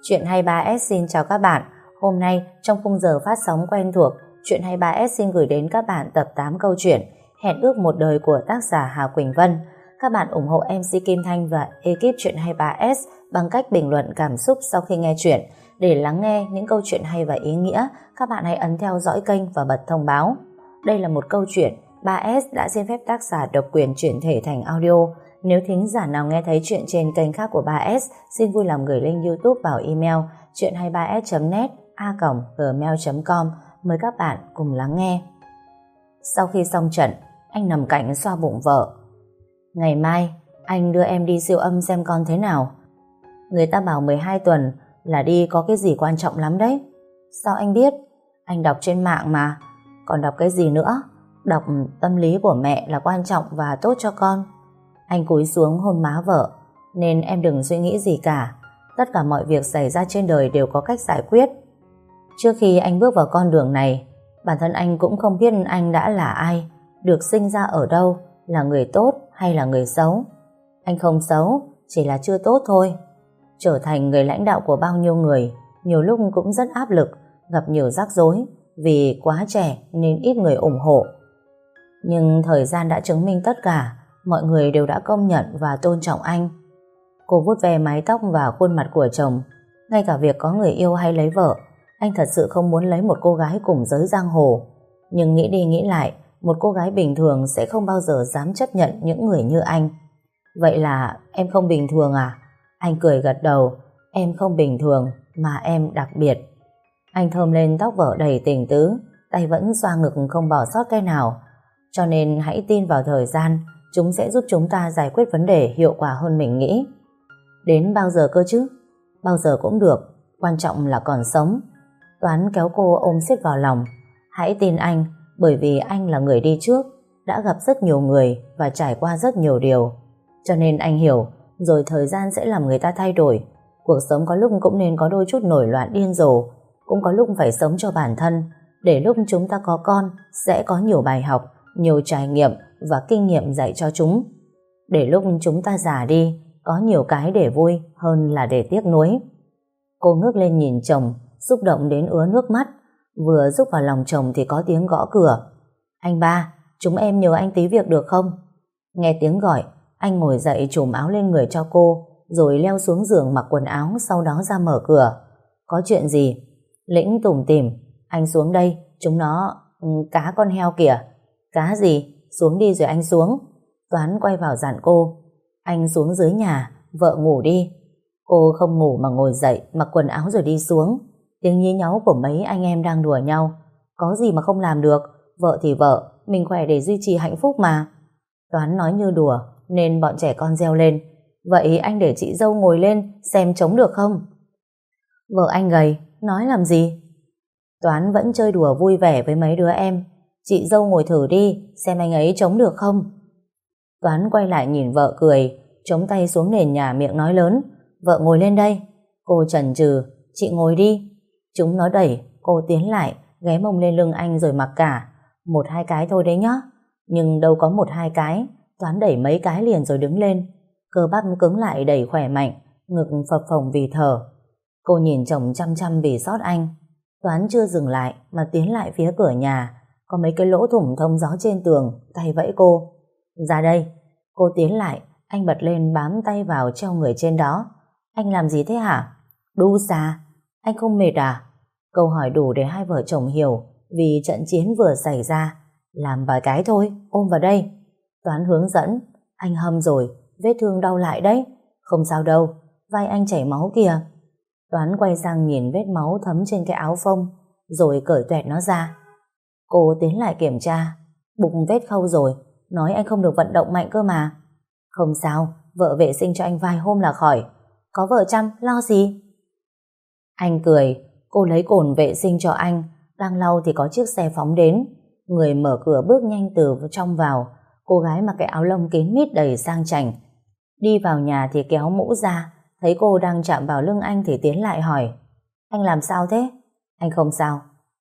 Chuyện 23S xin chào các bạn. Hôm nay trong khung giờ phát sóng quen thuộc, Chuyện 23S xin gửi đến các bạn tập 8 câu chuyện Hẹn ước một đời của tác giả Hà Quỳnh Vân. Các bạn ủng hộ MC Kim Thanh và ekip Chuyện 23S bằng cách bình luận cảm xúc sau khi nghe chuyện. Để lắng nghe những câu chuyện hay và ý nghĩa, các bạn hãy ấn theo dõi kênh và bật thông báo. Đây là một câu chuyện 3S đã xin phép tác giả độc quyền chuyển thể thành audio. Nếu thính giả nào nghe thấy chuyện trên kênh khác của 3S, xin vui lòng gửi link YouTube vào email chuyện23s.net a@gmail.com. Mời các bạn cùng lắng nghe. Sau khi xong trận, anh nằm cạnh xoa bụng vợ. Ngày mai, anh đưa em đi siêu âm xem con thế nào. Người ta bảo 12 tuần là đi có cái gì quan trọng lắm đấy. Sao anh biết? Anh đọc trên mạng mà. Còn đọc cái gì nữa? Đọc tâm lý của mẹ là quan trọng và tốt cho con. Anh cúi xuống hôn má vợ. Nên em đừng suy nghĩ gì cả. Tất cả mọi việc xảy ra trên đời đều có cách giải quyết. Trước khi anh bước vào con đường này, bản thân anh cũng không biết anh đã là ai, được sinh ra ở đâu, là người tốt hay là người xấu. Anh không xấu, chỉ là chưa tốt thôi. Trở thành người lãnh đạo của bao nhiêu người, nhiều lúc cũng rất áp lực, gặp nhiều rắc rối, vì quá trẻ nên ít người ủng hộ. Nhưng thời gian đã chứng minh tất cả, mọi người đều đã công nhận và tôn trọng anh. Cô vuốt ve mái tóc và khuôn mặt của chồng. Ngay cả việc có người yêu hay lấy vợ, anh thật sự không muốn lấy một cô gái cùng giới giang hồ. Nhưng nghĩ đi nghĩ lại, một cô gái bình thường sẽ không bao giờ dám chấp nhận những người như anh. Vậy là em không bình thường à? Anh cười gật đầu. Em không bình thường, mà em đặc biệt. Anh thơm lên tóc vợ đầy tình tứ, tay vẫn xoa ngực không bỏ sót cái nào. Cho nên hãy tin vào thời gian, chúng sẽ giúp chúng ta giải quyết vấn đề hiệu quả hơn mình nghĩ. Đến bao giờ cơ chứ? Bao giờ cũng được, quan trọng là còn sống. Toán kéo cô ôm siết vào lòng. Hãy tin anh, bởi vì anh là người đi trước, đã gặp rất nhiều người và trải qua rất nhiều điều. Cho nên anh hiểu, rồi thời gian sẽ làm người ta thay đổi. Cuộc sống có lúc cũng nên có đôi chút nổi loạn điên rồ, cũng có lúc phải sống cho bản thân, để lúc chúng ta có con sẽ có nhiều bài học, nhiều trải nghiệm và kinh nghiệm dạy cho chúng. Để lúc chúng ta già đi, có nhiều cái để vui hơn là để tiếc nuối. Cô ngước lên nhìn chồng, xúc động đến ứa nước mắt. Vừa rúc vào lòng chồng thì có tiếng gõ cửa. Anh ba, chúng em nhờ anh tí việc được không? Nghe tiếng gọi, anh ngồi dậy trùm áo lên người cho cô, rồi leo xuống giường mặc quần áo, sau đó ra mở cửa. Có chuyện gì? Lĩnh tủm tỉm. Anh xuống đây, chúng nó... cá con heo kìa. Cá gì? Xuống đi rồi anh xuống. Toán quay vào dặn cô. Anh xuống dưới nhà, vợ ngủ đi. Cô không ngủ mà ngồi dậy, mặc quần áo rồi đi xuống. Tiếng nhí nháu của mấy anh em đang đùa nhau. Có gì mà không làm được, vợ thì vợ, mình khỏe để duy trì hạnh phúc mà. Toán nói như đùa, nên bọn trẻ con reo lên. Vậy anh để chị dâu ngồi lên, xem chống được không? Vợ anh gầy, nói làm gì? Toán vẫn chơi đùa vui vẻ với mấy đứa em. Chị dâu ngồi thử đi, xem anh ấy chống được không? Toán quay lại nhìn vợ cười, chống tay xuống nền nhà miệng nói lớn. Vợ ngồi lên đây. Cô chần chừ, chị ngồi đi. Chúng nó đẩy, cô tiến lại, ghé mông lên lưng anh rồi mặc cả. 1-2 cái thôi đấy nhá. Nhưng đâu có 1-2 cái, Toán đẩy mấy cái liền rồi đứng lên. Cơ bắp cứng lại đẩy khỏe mạnh, ngực phập phồng vì thở. Cô nhìn chồng chăm chăm vì xót anh. Toán chưa dừng lại mà tiến lại phía cửa nhà. Có mấy cái lỗ thủng thông gió trên tường, tay vẫy cô. Ra đây. Cô tiến lại, anh bật lên bám tay vào treo người trên đó. Anh làm gì thế hả? Đu xà. Anh không mệt à? Câu hỏi đủ để hai vợ chồng hiểu, vì trận chiến vừa xảy ra. Làm vài cái thôi, ôm vào đây. Toán hướng dẫn. Anh hâm rồi, vết thương đau lại đấy. Không sao đâu, vai anh chảy máu kìa. Toán quay sang nhìn vết máu thấm trên cái áo phông, rồi cởi toẹt nó ra. Cô tiến lại kiểm tra. Bụng vết khâu rồi, nói anh không được vận động mạnh cơ mà. Không sao, vợ vệ sinh cho anh vài hôm là khỏi. Có vợ chăm, lo gì? Anh cười. Cô lấy cồn vệ sinh cho anh. Đang lau thì có chiếc xe phóng đến. Người mở cửa bước nhanh từ trong vào. Cô gái mặc cái áo lông kín mít đầy sang chảnh. Đi vào nhà thì kéo mũ ra. Thấy cô đang chạm vào lưng anh thì tiến lại hỏi. Anh làm sao thế? Anh không sao.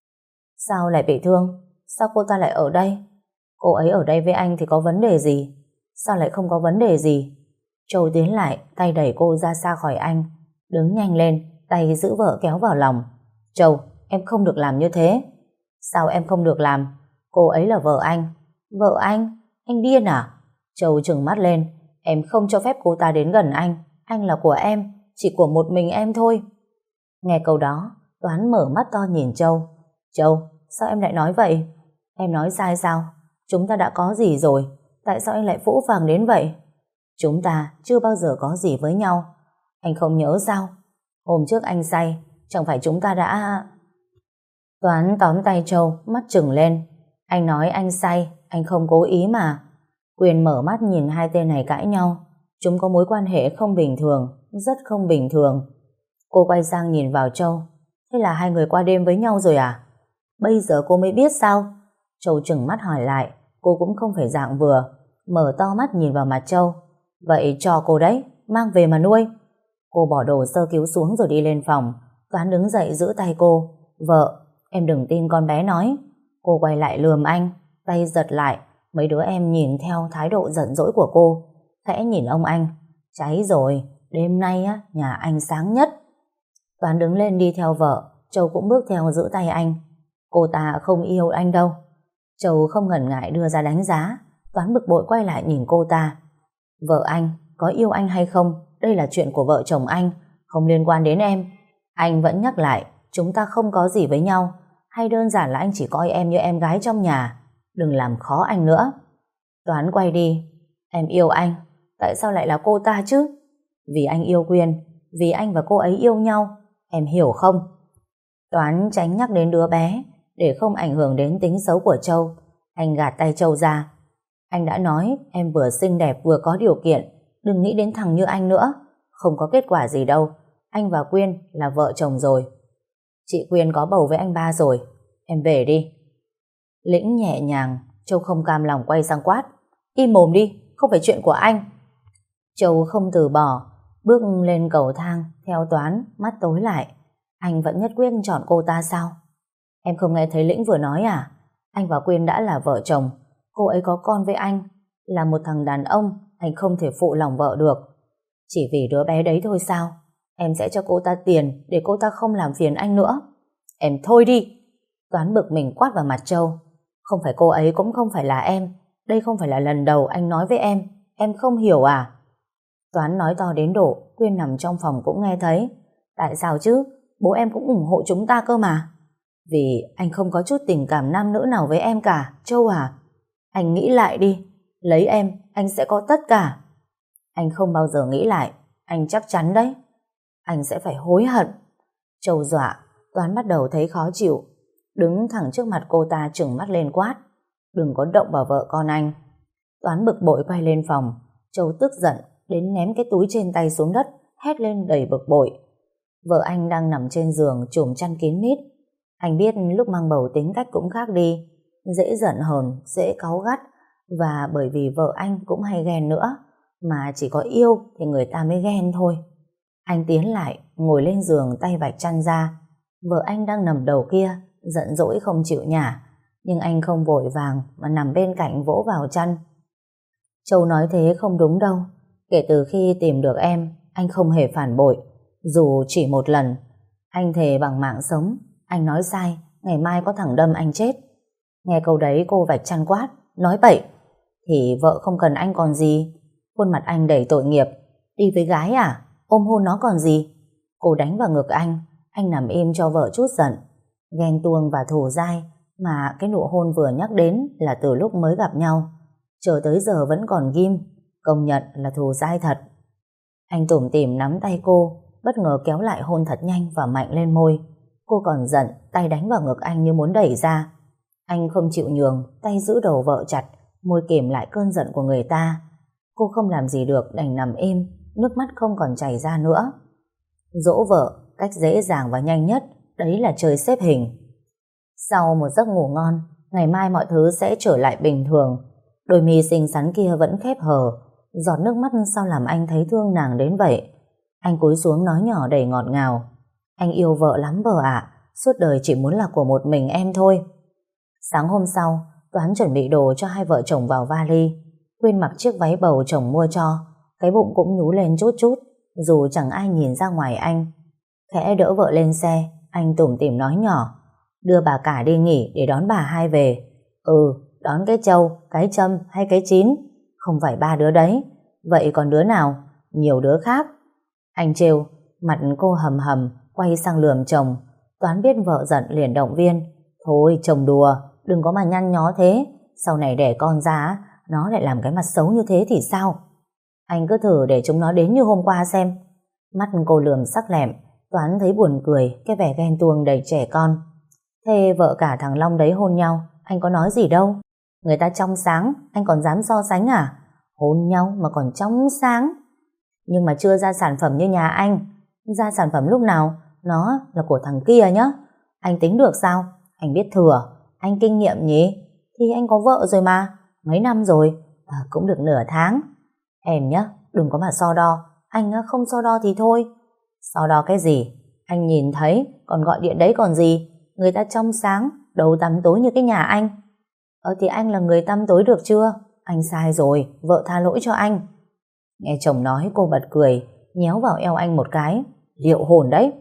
Sao lại bị thương? Sao cô ta lại ở đây? Cô ấy ở đây với anh thì có vấn đề gì? Sao lại không có vấn đề gì? Châu tiến lại, tay đẩy cô ra xa khỏi anh. Đứng nhanh lên, tay giữ vợ kéo vào lòng. Châu, em không được làm như thế. Sao em không được làm? Cô ấy là vợ anh. Vợ anh? Anh điên à? Châu trừng mắt lên. Em không cho phép cô ta đến gần anh. Anh là của em, chỉ của một mình em thôi. Nghe câu đó, Toán mở mắt to nhìn Châu. Châu, sao em lại nói vậy? Em nói sai sao? Chúng ta đã có gì rồi? Tại sao anh lại phũ phàng đến vậy? Chúng ta chưa bao giờ có gì với nhau. Anh không nhớ sao? Hôm trước anh say, chẳng phải chúng ta đã... Toán tóm tay Châu, mắt trừng lên. Anh nói anh say, anh không cố ý mà. Quyền mở mắt nhìn hai tên này cãi nhau. Chúng có mối quan hệ không bình thường, rất không bình thường. Cô quay sang nhìn vào Châu. Thế là hai người qua đêm với nhau rồi à? Bây giờ cô mới biết sao? Châu trừng mắt hỏi lại. Cô cũng không phải dạng vừa. Mở to mắt nhìn vào mặt Châu. Vậy cho cô đấy, mang về mà nuôi. Cô bỏ đồ sơ cứu xuống rồi đi lên phòng. Toán đứng dậy giữ tay cô. Vợ, em đừng tin con bé nói. Cô quay lại lườm anh, tay giật lại. Mấy đứa em nhìn theo thái độ giận dỗi của cô, khẽ nhìn ông anh. Cháy rồi, đêm nay á, nhà anh sáng nhất. Toán đứng lên đi theo vợ. Châu cũng bước theo giữ tay anh. Cô ta không yêu anh đâu. Châu không ngần ngại đưa ra đánh giá. Toán bực bội quay lại nhìn cô ta. Vợ anh, có yêu anh hay không, đây là chuyện của vợ chồng anh, không liên quan đến em. Anh vẫn nhắc lại, chúng ta không có gì với nhau. Hay đơn giản là anh chỉ coi em như em gái trong nhà. Đừng làm khó anh nữa. Toán quay đi. Em yêu anh, tại sao lại là cô ta chứ? Vì anh yêu Quyên, vì anh và cô ấy yêu nhau. Em hiểu không? Toán tránh nhắc đến đứa bé để không ảnh hưởng đến tính xấu của Châu. Anh gạt tay Châu ra. Anh đã nói em vừa xinh đẹp vừa có điều kiện. Đừng nghĩ đến thằng như anh nữa. Không có kết quả gì đâu. Anh và Quyên là vợ chồng rồi. Chị Quyên có bầu với anh ba rồi. Em về đi. Lĩnh nhẹ nhàng. Châu không cam lòng quay sang quát. Im mồm đi, không phải chuyện của anh. Châu không từ bỏ, bước lên cầu thang theo Toán, mắt tối lại. Anh vẫn nhất quyết chọn cô ta sao? Em không nghe thấy Lĩnh vừa nói à? Anh và Quyên đã là vợ chồng. Cô ấy có con với anh. Là một thằng đàn ông, anh không thể phụ lòng vợ được. Chỉ vì đứa bé đấy thôi sao? Em sẽ cho cô ta tiền để cô ta không làm phiền anh nữa. Em thôi đi. Toán bực mình quát vào mặt Châu. Không phải cô ấy cũng không phải là em. Đây không phải là lần đầu anh nói với em không hiểu à? Toán nói to đến độ Quyên nằm trong phòng cũng nghe thấy. Tại sao chứ? Bố em cũng ủng hộ chúng ta cơ mà. Vì anh không có chút tình cảm nam nữ nào với em cả, Châu à. Anh nghĩ lại đi. Lấy em, anh sẽ có tất cả. Anh không bao giờ nghĩ lại. Anh chắc chắn đấy. Anh sẽ phải hối hận. Châu dọa. Toán bắt đầu thấy khó chịu. Đứng thẳng trước mặt cô ta trừng mắt lên quát. Đừng có động vào vợ con anh. Toán bực bội quay lên phòng. Châu tức giận đến ném cái túi trên tay xuống đất, hét lên đầy bực bội. Vợ anh đang nằm trên giường trùm chăn kín mít. Anh biết lúc mang bầu tính cách cũng khác đi, dễ giận hờn, dễ cáu gắt, và bởi vì vợ anh cũng hay ghen nữa, mà chỉ có yêu thì người ta mới ghen thôi. Anh tiến lại, ngồi lên giường tay vạch chăn ra. Vợ anh đang nằm đầu kia, giận dỗi không chịu nhả, nhưng anh không vội vàng mà nằm bên cạnh vỗ vào chăn. Châu nói thế không đúng đâu. Kể từ khi tìm được em, anh không hề phản bội, dù chỉ một lần. Anh thề bằng mạng sống, anh nói sai, ngày mai có thằng đâm anh chết. Nghe câu đấy cô vạch chăn quát, nói bậy. Thì vợ không cần anh còn gì. Khuôn mặt anh đầy tội nghiệp. Đi với gái à? Ôm hôn nó còn gì? Cô đánh vào ngực anh nằm im cho vợ chút giận. Ghen tuông và thù dai, mà cái nụ hôn vừa nhắc đến là từ lúc mới gặp nhau, chờ tới giờ vẫn còn ghim. Công nhận là thù dai thật. Anh tủm tỉm nắm tay cô, bất ngờ kéo lại hôn thật nhanh và mạnh lên môi. Cô còn giận, tay đánh vào ngực anh như muốn đẩy ra. Anh không chịu nhường, tay giữ đầu vợ chặt, môi kìm lại cơn giận của người ta. Cô không làm gì được, đành nằm im, nước mắt không còn chảy ra nữa. Dỗ vợ cách dễ dàng và nhanh nhất, đấy là chơi xếp hình. Sau một giấc ngủ ngon, ngày mai mọi thứ sẽ trở lại bình thường. Đôi mi xinh xắn kia vẫn khép hờ, giọt nước mắt sao làm anh thấy thương nàng đến vậy. Anh cúi xuống nói nhỏ đầy ngọt ngào. Anh yêu vợ lắm vợ ạ, suốt đời chỉ muốn là của một mình em thôi. Sáng hôm sau, Toán chuẩn bị đồ cho hai vợ chồng vào vali. Quyên mặc chiếc váy bầu chồng mua cho, cái bụng cũng nhú lên chút chút, dù chẳng ai nhìn ra ngoài anh. Khẽ đỡ vợ lên xe, anh tủm tỉm nói nhỏ: đưa bà cả đi nghỉ để đón bà hai về. Đón cái Châu, cái Trâm hay cái Chín? Không phải ba đứa đấy. Vậy còn đứa nào? Nhiều đứa khác. Anh trêu. Mặt cô hầm hầm, quay sang lườm chồng. Toán biết vợ giận liền động viên: thôi chồng đùa, đừng có mà nhăn nhó thế. Sau này đẻ con ra, nó lại làm cái mặt xấu như thế thì sao? Anh cứ thử để chúng nó đến như hôm qua xem. Mắt cô lườm sắc lẹm. Toán thấy buồn cười, cái vẻ ghen tuông đầy trẻ con. Thế vợ cả thằng Long đấy hôn nhau, anh có nói gì đâu. Người ta trong sáng, anh còn dám so sánh à? Hôn nhau mà còn trong sáng. Nhưng mà chưa ra sản phẩm như nhà anh. Ra sản phẩm lúc nào? Nó là của thằng kia nhá. Anh tính được sao? Anh biết thừa. Anh kinh nghiệm nhỉ? Thì anh có vợ rồi mà. Mấy năm rồi? Cũng được nửa tháng. Em nhá, đừng có mà so đo. Anh không so đo thì thôi. So đo cái gì? Anh nhìn thấy, còn gọi điện đấy còn gì? Người ta trong sáng, đầu tăm tối như cái nhà anh. Thì anh là người tăm tối được chưa? Anh sai rồi, vợ tha lỗi cho anh. Nghe chồng nói cô bật cười, nhéo vào eo anh một cái. Liệu hồn đấy.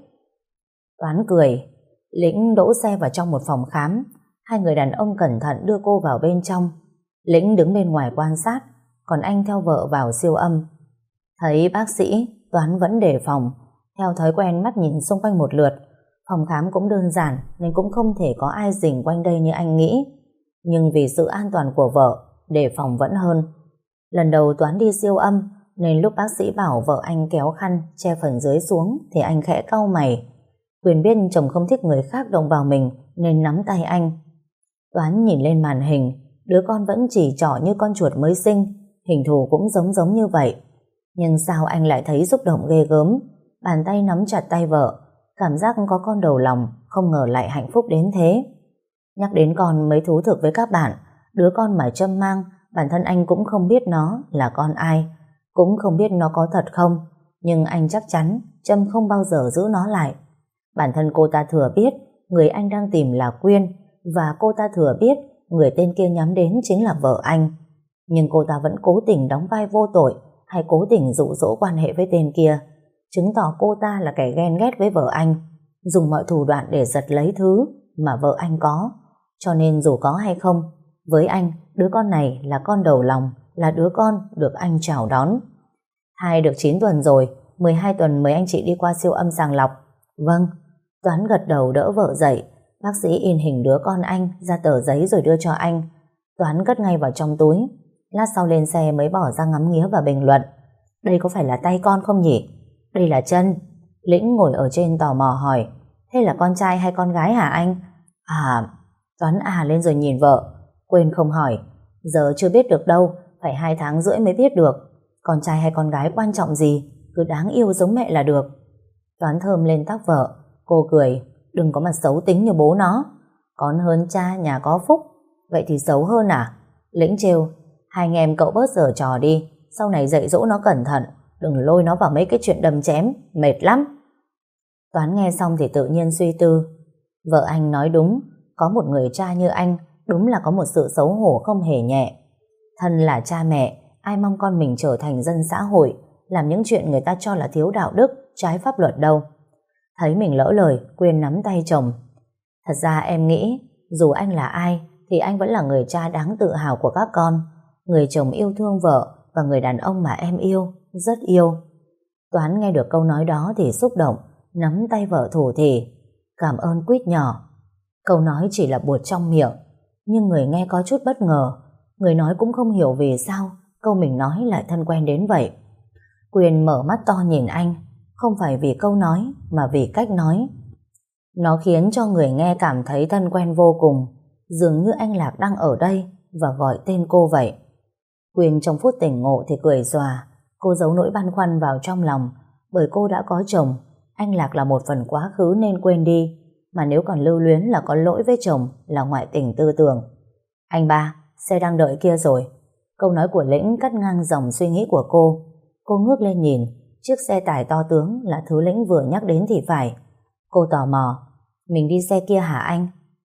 Toán cười. Lĩnh đỗ xe vào trong một phòng khám. Hai người đàn ông cẩn thận đưa cô vào bên trong. Lĩnh đứng bên ngoài quan sát, còn anh theo vợ vào siêu âm. Thấy bác sĩ, Toán vẫn đề phòng. Theo thói quen mắt nhìn xung quanh một lượt. Phòng khám cũng đơn giản nên cũng không thể có ai rình quanh đây như anh nghĩ. Nhưng vì sự an toàn của vợ, đề phòng vẫn hơn. Lần đầu Toán đi siêu âm, nên lúc bác sĩ bảo vợ anh kéo khăn che phần dưới xuống thì anh khẽ cau mày. Quyền biết chồng không thích người khác động vào mình nên nắm tay anh. Toán nhìn lên màn hình, đứa con vẫn chỉ trỏ như con chuột mới sinh, hình thù cũng giống như vậy. Nhưng sao anh lại thấy xúc động ghê gớm. Bàn tay nắm chặt tay vợ, cảm giác có con đầu lòng, không ngờ lại hạnh phúc đến thế. Nhắc đến con mới thú thực với các bạn, đứa con mà Trâm mang, bản thân anh cũng không biết nó là con ai, cũng không biết nó có thật không, nhưng anh chắc chắn Trâm không bao giờ giữ nó lại. Bản thân cô ta thừa biết người anh đang tìm là Quyên, và cô ta thừa biết người tên kia nhắm đến chính là vợ anh. Nhưng cô ta vẫn cố tình đóng vai vô tội, hay cố tình dụ dỗ quan hệ với tên kia, chứng tỏ cô ta là kẻ ghen ghét với vợ anh, dùng mọi thủ đoạn để giật lấy thứ mà vợ anh có. Cho nên dù có hay không, với anh, đứa con này là con đầu lòng, là đứa con được anh chào đón. Thai được 9 tuần rồi, 12 tuần mời anh chị đi qua siêu âm sàng lọc. Vâng. Toán gật đầu đỡ vợ dậy. Bác sĩ in hình đứa con anh ra tờ giấy rồi đưa cho anh. Toán cất ngay vào trong túi. Lát sau lên xe mới bỏ ra ngắm nghía và bình luận: đây có phải là tay con không nhỉ? Đây là chân. Lĩnh ngồi ở trên tò mò hỏi: thế là con trai hay con gái hả anh? Toán lên rồi nhìn vợ. Quên không hỏi. Giờ chưa biết được đâu, phải 2 tháng rưỡi mới biết được. Con trai hay con gái quan trọng gì, cứ đáng yêu giống mẹ là được. Toán thơm lên tóc vợ. Cô cười: đừng có mà xấu tính như bố nó. Con hơn cha nhà có phúc. Vậy thì xấu hơn à? Lĩnh trêu: hai anh em cậu bớt giở trò đi, sau này dạy dỗ nó cẩn thận, đừng lôi nó vào mấy cái chuyện đâm chém, mệt lắm. Toán nghe xong thì tự nhiên suy tư. Vợ anh nói đúng, có một người cha như anh đúng là có một sự xấu hổ không hề nhẹ. Thân là cha mẹ, ai mong con mình trở thành dân xã hội, làm những chuyện người ta cho là thiếu đạo đức, trái pháp luật đâu. Thấy mình lỡ lời, Quyên nắm tay chồng. Thật ra em nghĩ, dù anh là ai, thì anh vẫn là người cha đáng tự hào của các con, người chồng yêu thương vợ, và người đàn ông mà em yêu, rất yêu. Toán nghe được câu nói đó thì xúc động, nắm tay vợ thủ thỉ: cảm ơn Quýt nhỏ. Câu nói chỉ là buột trong miệng, nhưng người nghe có chút bất ngờ. Người nói cũng không hiểu vì sao câu mình nói lại thân quen đến vậy. Quyên mở mắt to nhìn anh, không phải vì câu nói mà vì cách nói. Nó khiến cho người nghe cảm thấy thân quen vô cùng, dường như anh Lạc đang ở đây và gọi tên cô vậy. Quyên trong phút tỉnh ngộ thì cười xòa. Cô giấu nỗi băn khoăn vào trong lòng, bởi cô đã có chồng. Anh Lạc là một phần quá khứ nên quên đi, mà nếu còn lưu luyến là có lỗi với chồng, là ngoại tình tư tưởng. Anh ba, xe đang đợi kia rồi. Câu nói của Lĩnh cắt ngang dòng suy nghĩ của cô. Cô ngước lên nhìn, chiếc xe tải to tướng là thứ Lĩnh vừa nhắc đến thì phải. Cô tò mò: mình đi xe kia hả anh?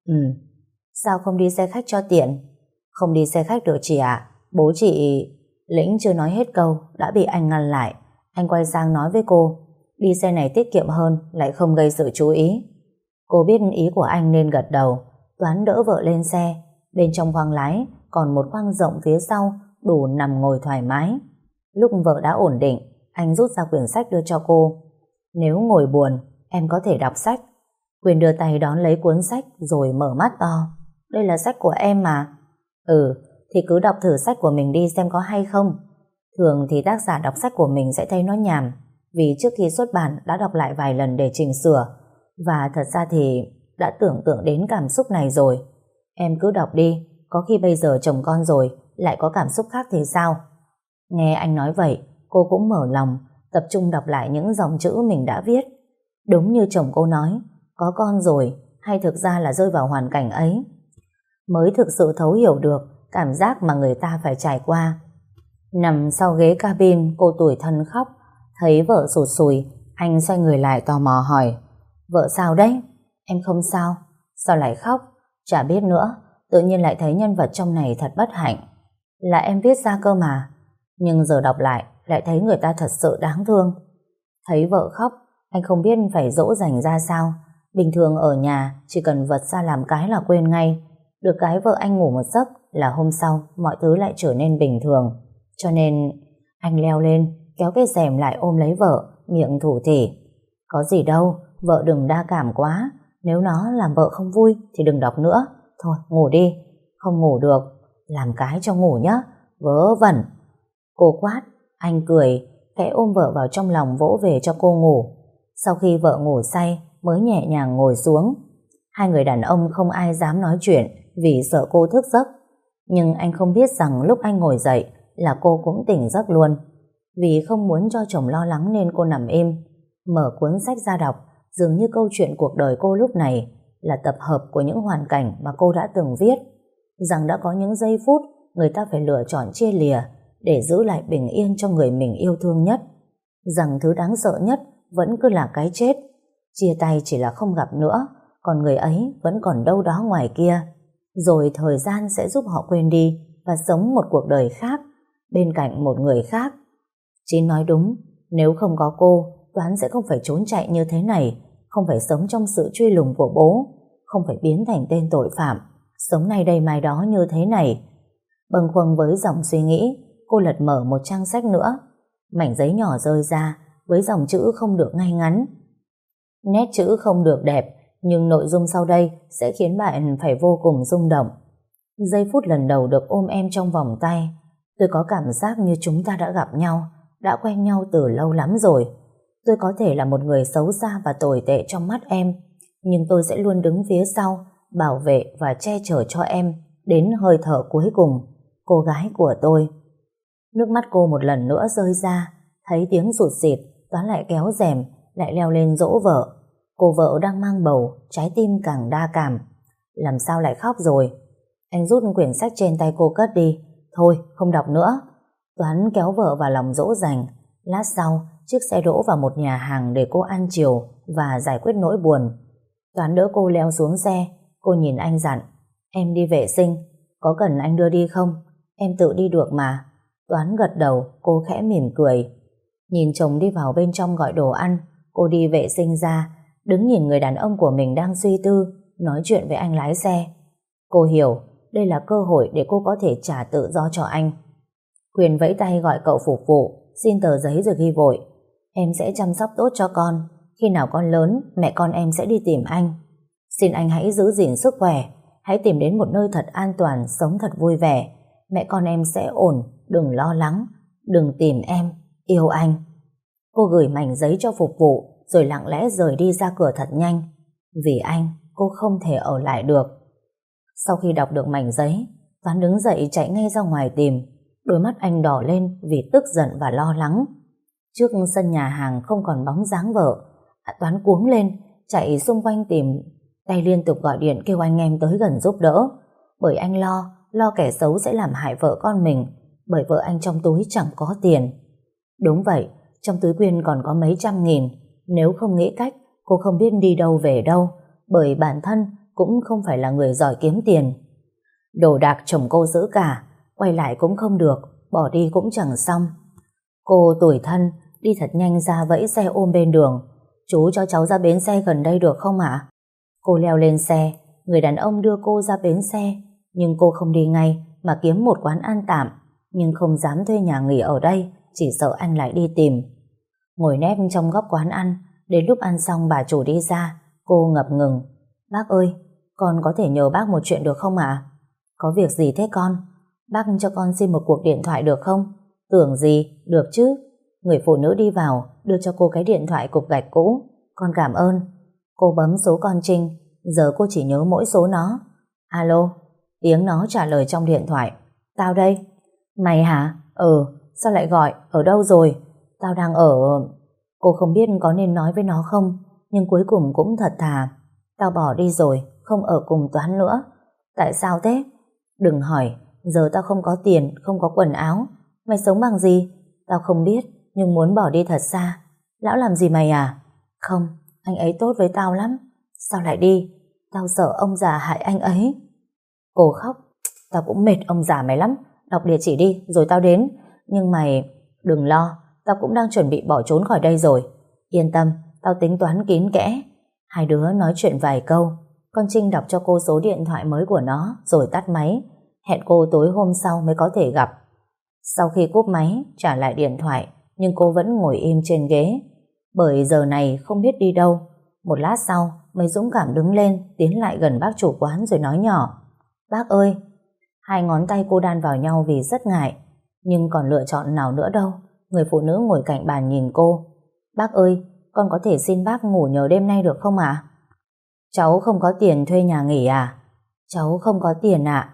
Sao không đi xe khách cho tiện? Không đi xe khách được chị ạ, bố chị... Lĩnh chưa nói hết câu đã bị anh ngăn lại. Anh quay sang nói với cô: đi xe này tiết kiệm hơn, lại không gây sự chú ý. Cô biết ý của anh nên gật đầu. Toán đỡ vợ lên xe. Bên trong khoang lái còn một khoang rộng phía sau, đủ nằm ngồi thoải mái. Lúc vợ đã ổn định, anh rút ra quyển sách đưa cho cô. Nếu ngồi buồn, em có thể đọc sách. Quyền đưa tay đón lấy cuốn sách rồi mở mắt to. Đây là sách của em mà. Ừ, thì cứ đọc thử sách của mình đi xem có hay không. Thường thì tác giả đọc sách của mình sẽ thấy nó nhàm, vì trước khi xuất bản đã đọc lại vài lần để chỉnh sửa. Và thật ra thì đã tưởng tượng đến cảm xúc này rồi. Em cứ đọc đi, có khi bây giờ chồng con rồi lại có cảm xúc khác thì sao? Nghe anh nói vậy, cô cũng mở lòng, tập trung đọc lại những dòng chữ mình đã viết. Đúng như chồng cô nói, có con rồi hay thực ra là rơi vào hoàn cảnh ấy, mới thực sự thấu hiểu được cảm giác mà người ta phải trải qua. Nằm sau ghế cabin, cô tủi thân khóc. Thấy vợ sụt sùi, anh xoay người lại tò mò hỏi: Vợ sao đấy? Em không sao. Sao lại khóc? Chả biết nữa, tự nhiên lại thấy nhân vật trong này thật bất hạnh. Là em viết ra cơ mà, nhưng giờ đọc lại thấy người ta thật sự đáng thương. Thấy vợ khóc, anh không biết phải dỗ dành ra sao. Bình thường ở nhà chỉ cần vật ra làm cái là quên ngay. Được cái vợ anh ngủ một giấc là hôm sau mọi thứ lại trở nên bình thường. Cho nên anh leo lên, kéo cái rèm lại ôm lấy vợ, miệng thủ thỉ: Có gì đâu, vợ đừng đa cảm quá. Nếu nó làm vợ không vui thì đừng đọc nữa. Thôi ngủ đi. Không ngủ được, làm cái cho ngủ nhé. Vớ vẩn. Cô quát. Anh cười, khẽ ôm vợ vào trong lòng vỗ về cho cô ngủ. Sau khi vợ ngủ say mới nhẹ nhàng ngồi xuống. Hai người đàn ông không ai dám nói chuyện vì sợ cô thức giấc. Nhưng anh không biết rằng lúc anh ngồi dậy là cô cũng tỉnh giấc luôn. Vì không muốn cho chồng lo lắng nên cô nằm im, mở cuốn sách ra đọc. Dường như câu chuyện cuộc đời cô lúc này là tập hợp của những hoàn cảnh mà cô đã từng viết. Rằng đã có những giây phút người ta phải lựa chọn chia lìa để giữ lại bình yên cho người mình yêu thương nhất. Rằng thứ đáng sợ nhất vẫn cứ là cái chết. Chia tay chỉ là không gặp nữa, còn người ấy vẫn còn đâu đó ngoài kia. Rồi thời gian sẽ giúp họ quên đi và sống một cuộc đời khác bên cạnh một người khác. Chín nói đúng, nếu không có cô, Toán sẽ không phải trốn chạy như thế này, không phải sống trong sự truy lùng của bố, không phải biến thành tên tội phạm, sống nay đây mai đó như thế này. Bâng khuâng với dòng suy nghĩ, cô lật mở một trang sách nữa. Mảnh giấy nhỏ rơi ra với dòng chữ không được ngay ngắn. Nét chữ không được đẹp, nhưng nội dung sau đây sẽ khiến bạn phải vô cùng rung động. Giây phút lần đầu được ôm em trong vòng tay, tôi có cảm giác như chúng ta đã gặp nhau, đã quen nhau từ lâu lắm rồi. Tôi có thể là một người xấu xa và tồi tệ trong mắt em, nhưng tôi sẽ luôn đứng phía sau, bảo vệ và che chở cho em đến hơi thở cuối cùng, cô gái của tôi. Nước mắt cô một lần nữa rơi ra, thấy tiếng sụt sịt, Toán lại kéo rèm, lại leo lên dỗ vợ. Cô vợ đang mang bầu, trái tim càng đa cảm. Làm sao lại khóc rồi? Anh rút quyển sách trên tay cô cất đi. Thôi, không đọc nữa. Toán kéo vợ vào lòng dỗ dành. Lát sau, chiếc xe đỗ vào một nhà hàng để cô ăn chiều và giải quyết nỗi buồn. Toán đỡ cô leo xuống xe. Cô nhìn anh dặn: Em đi vệ sinh, có cần anh đưa đi không? Em tự đi được mà. Toán gật đầu, cô khẽ mỉm cười. Nhìn chồng đi vào bên trong gọi đồ ăn, cô đi vệ sinh ra, đứng nhìn người đàn ông của mình đang suy tư, nói chuyện với anh lái xe. Cô hiểu, đây là cơ hội để cô có thể trả tự do cho anh. Quyền vẫy tay gọi cậu phục vụ, xin tờ giấy rồi ghi vội: Em sẽ chăm sóc tốt cho con, khi nào con lớn, mẹ con em sẽ đi tìm anh. Xin anh hãy giữ gìn sức khỏe, hãy tìm đến một nơi thật an toàn, sống thật vui vẻ. Mẹ con em sẽ ổn, đừng lo lắng, đừng tìm em, yêu anh. Cô gửi mảnh giấy cho phục vụ, rồi lặng lẽ rời đi ra cửa thật nhanh. Vì anh, cô không thể ở lại được. Sau khi đọc được mảnh giấy, Toán đứng dậy chạy ngay ra ngoài tìm. Đôi mắt anh đỏ lên vì tức giận và lo lắng. Trước sân nhà hàng không còn bóng dáng vợ. Toán cuống lên, chạy xung quanh tìm, tay liên tục gọi điện kêu anh em tới gần giúp đỡ. Bởi anh lo kẻ xấu sẽ làm hại vợ con mình, bởi vợ anh trong túi chẳng có tiền. Đúng vậy, trong túi Quyên còn có mấy trăm nghìn. Nếu không nghĩ cách, cô không biết đi đâu về đâu, bởi bản thân cũng không phải là người giỏi kiếm tiền. Đồ đạc chồng cô giữ cả, quay lại cũng không được, bỏ đi cũng chẳng xong. Cô tủi thân đi thật nhanh ra vẫy xe ôm bên đường. Chú cho cháu ra bến xe gần đây được không ạ? Cô leo lên xe, người đàn ông đưa cô ra bến xe, nhưng cô không đi ngay mà kiếm một quán ăn tạm, nhưng không dám thuê nhà nghỉ ở đây, chỉ sợ anh lại đi tìm. Ngồi nép trong góc quán ăn, đến lúc ăn xong bà chủ đi ra, cô ngập ngừng. Bác ơi, con có thể nhờ bác một chuyện được không ạ? Có việc gì thế con? Bác cho con xin một cuộc điện thoại được không? Tưởng gì, được chứ. Người phụ nữ đi vào, đưa cho cô cái điện thoại cục gạch cũ. Con cảm ơn. Cô bấm số con Trinh, giờ cô chỉ nhớ mỗi số nó. Alo, tiếng nó trả lời trong điện thoại. Tao đây. Mày hả? Sao lại gọi? Ở đâu rồi? Tao đang ở... Cô không biết có nên nói với nó không, nhưng cuối cùng cũng thật thà. Tao bỏ đi rồi, không ở cùng Toán nữa. Tại sao thế? Đừng hỏi, giờ tao không có tiền, không có quần áo. Mày sống bằng gì? Tao không biết, nhưng muốn bỏ đi thật xa. Lão làm gì mày à? Không, anh ấy tốt với tao lắm. Sao lại đi? Tao sợ ông già hại anh ấy. Cô khóc. Tao cũng mệt ông già mày lắm. Đọc địa chỉ đi, rồi tao đến. Nhưng mày... Đừng lo, tao cũng đang chuẩn bị bỏ trốn khỏi đây rồi. Yên tâm, tao tính toán kín kẽ. Hai đứa nói chuyện vài câu. Con Trinh đọc cho cô số điện thoại mới của nó, rồi tắt máy. Hẹn cô tối hôm sau mới có thể gặp. Sau khi cúp máy, trả lại điện thoại, nhưng cô vẫn ngồi im trên ghế. Bởi giờ này không biết đi đâu. Một lát sau, mới dũng cảm đứng lên, tiến lại gần bác chủ quán rồi nói nhỏ. Bác ơi! Hai ngón tay cô đan vào nhau vì rất ngại. Nhưng còn lựa chọn nào nữa đâu. Người phụ nữ ngồi cạnh bàn nhìn cô. Bác ơi, con có thể xin bác ngủ nhờ đêm nay được không ạ? Cháu không có tiền thuê nhà nghỉ à? Cháu không có tiền ạ.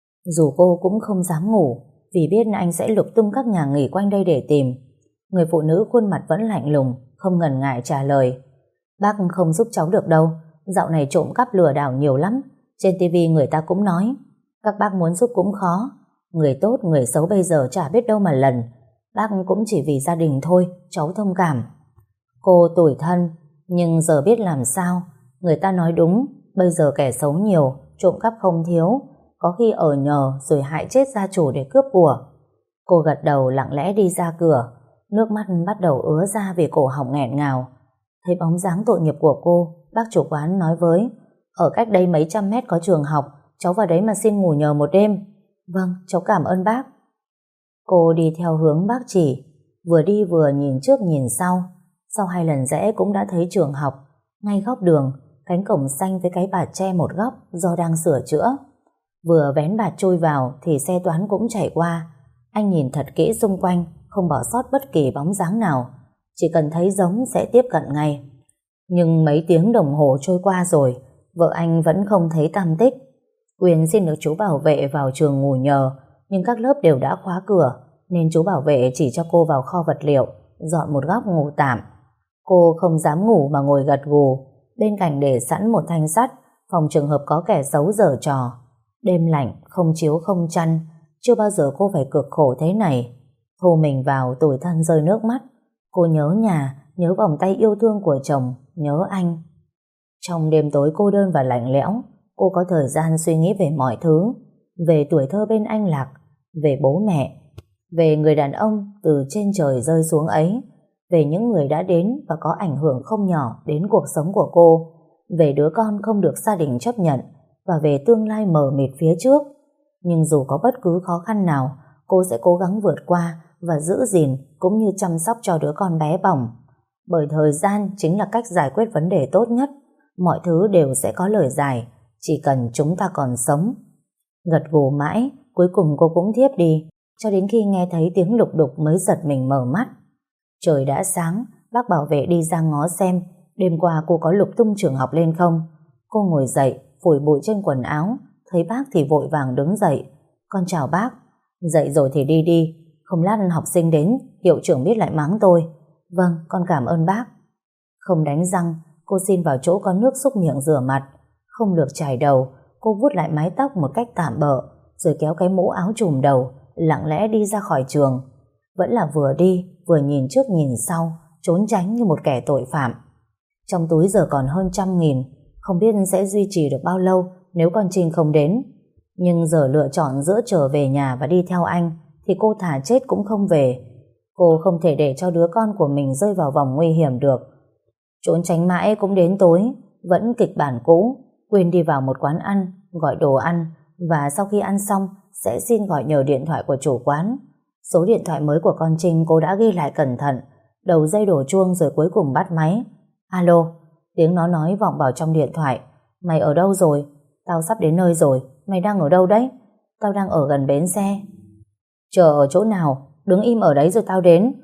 Dù cô cũng không dám ngủ, vì biết anh sẽ lục tung các nhà nghỉ quanh đây để tìm. Người phụ nữ khuôn mặt vẫn lạnh lùng, không ngần ngại trả lời. Bác không giúp cháu được đâu. Dạo này trộm cắp lừa đảo nhiều lắm. Trên tivi người ta cũng nói. Các bác muốn giúp cũng khó. Người tốt người xấu bây giờ chả biết đâu mà lần. Bác cũng chỉ vì gia đình thôi, cháu thông cảm. Cô tủi thân, nhưng giờ biết làm sao. Người ta nói đúng, bây giờ kẻ xấu nhiều, trộm cắp không thiếu, có khi ở nhờ rồi hại chết gia chủ để cướp của. Cô gật đầu lặng lẽ đi ra cửa, nước mắt bắt đầu ứa ra vì cổ họng nghẹn ngào. Thấy bóng dáng tội nghiệp của cô, bác chủ quán nói với, ở cách đây mấy trăm mét có trường học, cháu vào đấy mà xin ngủ nhờ một đêm. Vâng, cháu cảm ơn bác. Cô đi theo hướng bác chỉ, vừa đi vừa nhìn trước nhìn sau. Sau hai lần rẽ cũng đã thấy trường học, ngay góc đường, cánh cổng xanh với cái bạt tre một góc do đang sửa chữa. Vừa vén bạt trôi vào thì xe Toán cũng chạy qua. Anh nhìn thật kỹ xung quanh, không bỏ sót bất kỳ bóng dáng nào. Chỉ cần thấy giống sẽ tiếp cận ngay. Nhưng mấy tiếng đồng hồ trôi qua rồi, vợ anh vẫn không thấy tăm tích. Quyền xin được chú bảo vệ vào trường ngủ nhờ, nhưng các lớp đều đã khóa cửa, nên chú bảo vệ chỉ cho cô vào kho vật liệu, dọn một góc ngủ tạm. Cô không dám ngủ mà ngồi gật gù, bên cạnh để sẵn một thanh sắt, phòng trường hợp có kẻ xấu giở trò. Đêm lạnh, không chiếu không chăn, chưa bao giờ cô phải cực khổ thế này. Thu mình vào tủi thân rơi nước mắt. Cô nhớ nhà, nhớ vòng tay yêu thương của chồng, nhớ anh. Trong đêm tối cô đơn và lạnh lẽo, cô có thời gian suy nghĩ về mọi thứ, về tuổi thơ bên anh Lạc, về bố mẹ, về người đàn ông từ trên trời rơi xuống ấy, về những người đã đến và có ảnh hưởng không nhỏ đến cuộc sống của cô, về đứa con không được gia đình chấp nhận và về tương lai mờ mịt phía trước. Nhưng dù có bất cứ khó khăn nào, cô sẽ cố gắng vượt qua và giữ gìn cũng như chăm sóc cho đứa con bé bỏng. Bởi thời gian chính là cách giải quyết vấn đề tốt nhất. Mọi thứ đều sẽ có lời giải, chỉ cần chúng ta còn sống. Gật gù mãi, cuối cùng cô cũng thiếp đi, cho đến khi nghe thấy tiếng lục đục mới giật mình mở mắt. Trời đã sáng, bác bảo vệ đi ra ngó xem đêm qua cô có lục tung trường học lên không. Cô ngồi dậy, phủi bụi trên quần áo, thấy bác thì vội vàng đứng dậy. Con chào bác. Dậy rồi thì đi đi, không lát học sinh đến, hiệu trưởng biết lại mắng tôi. Vâng, con cảm ơn bác. Không đánh răng, cô xin vào chỗ có nước xúc miệng rửa mặt. Không được chải đầu, cô vuốt lại mái tóc một cách tạm bợ, rồi kéo cái mũ áo trùm đầu, lặng lẽ đi ra khỏi trường. Vẫn là vừa đi, vừa nhìn trước nhìn sau, trốn tránh như một kẻ tội phạm. Trong túi giờ còn hơn 100.000, không biết sẽ duy trì được bao lâu nếu con Trinh không đến. Nhưng giờ lựa chọn giữa trở về nhà và đi theo anh, thì cô thà chết cũng không về. Cô không thể để cho đứa con của mình rơi vào vòng nguy hiểm được. Trốn tránh mãi cũng đến tối, vẫn kịch bản cũ. Quyên đi vào một quán ăn, gọi đồ ăn, và sau khi ăn xong sẽ xin gọi nhờ điện thoại của chủ quán. Số điện thoại mới của con Trinh cô đã ghi lại cẩn thận, đầu dây đổ chuông rồi cuối cùng bắt máy. Alo, tiếng nó nói vọng vào trong điện thoại. Mày ở đâu rồi? Tao sắp đến nơi rồi, mày đang ở đâu đấy? Tao đang ở gần bến xe. Chờ ở chỗ nào? Đứng im ở đấy rồi tao đến.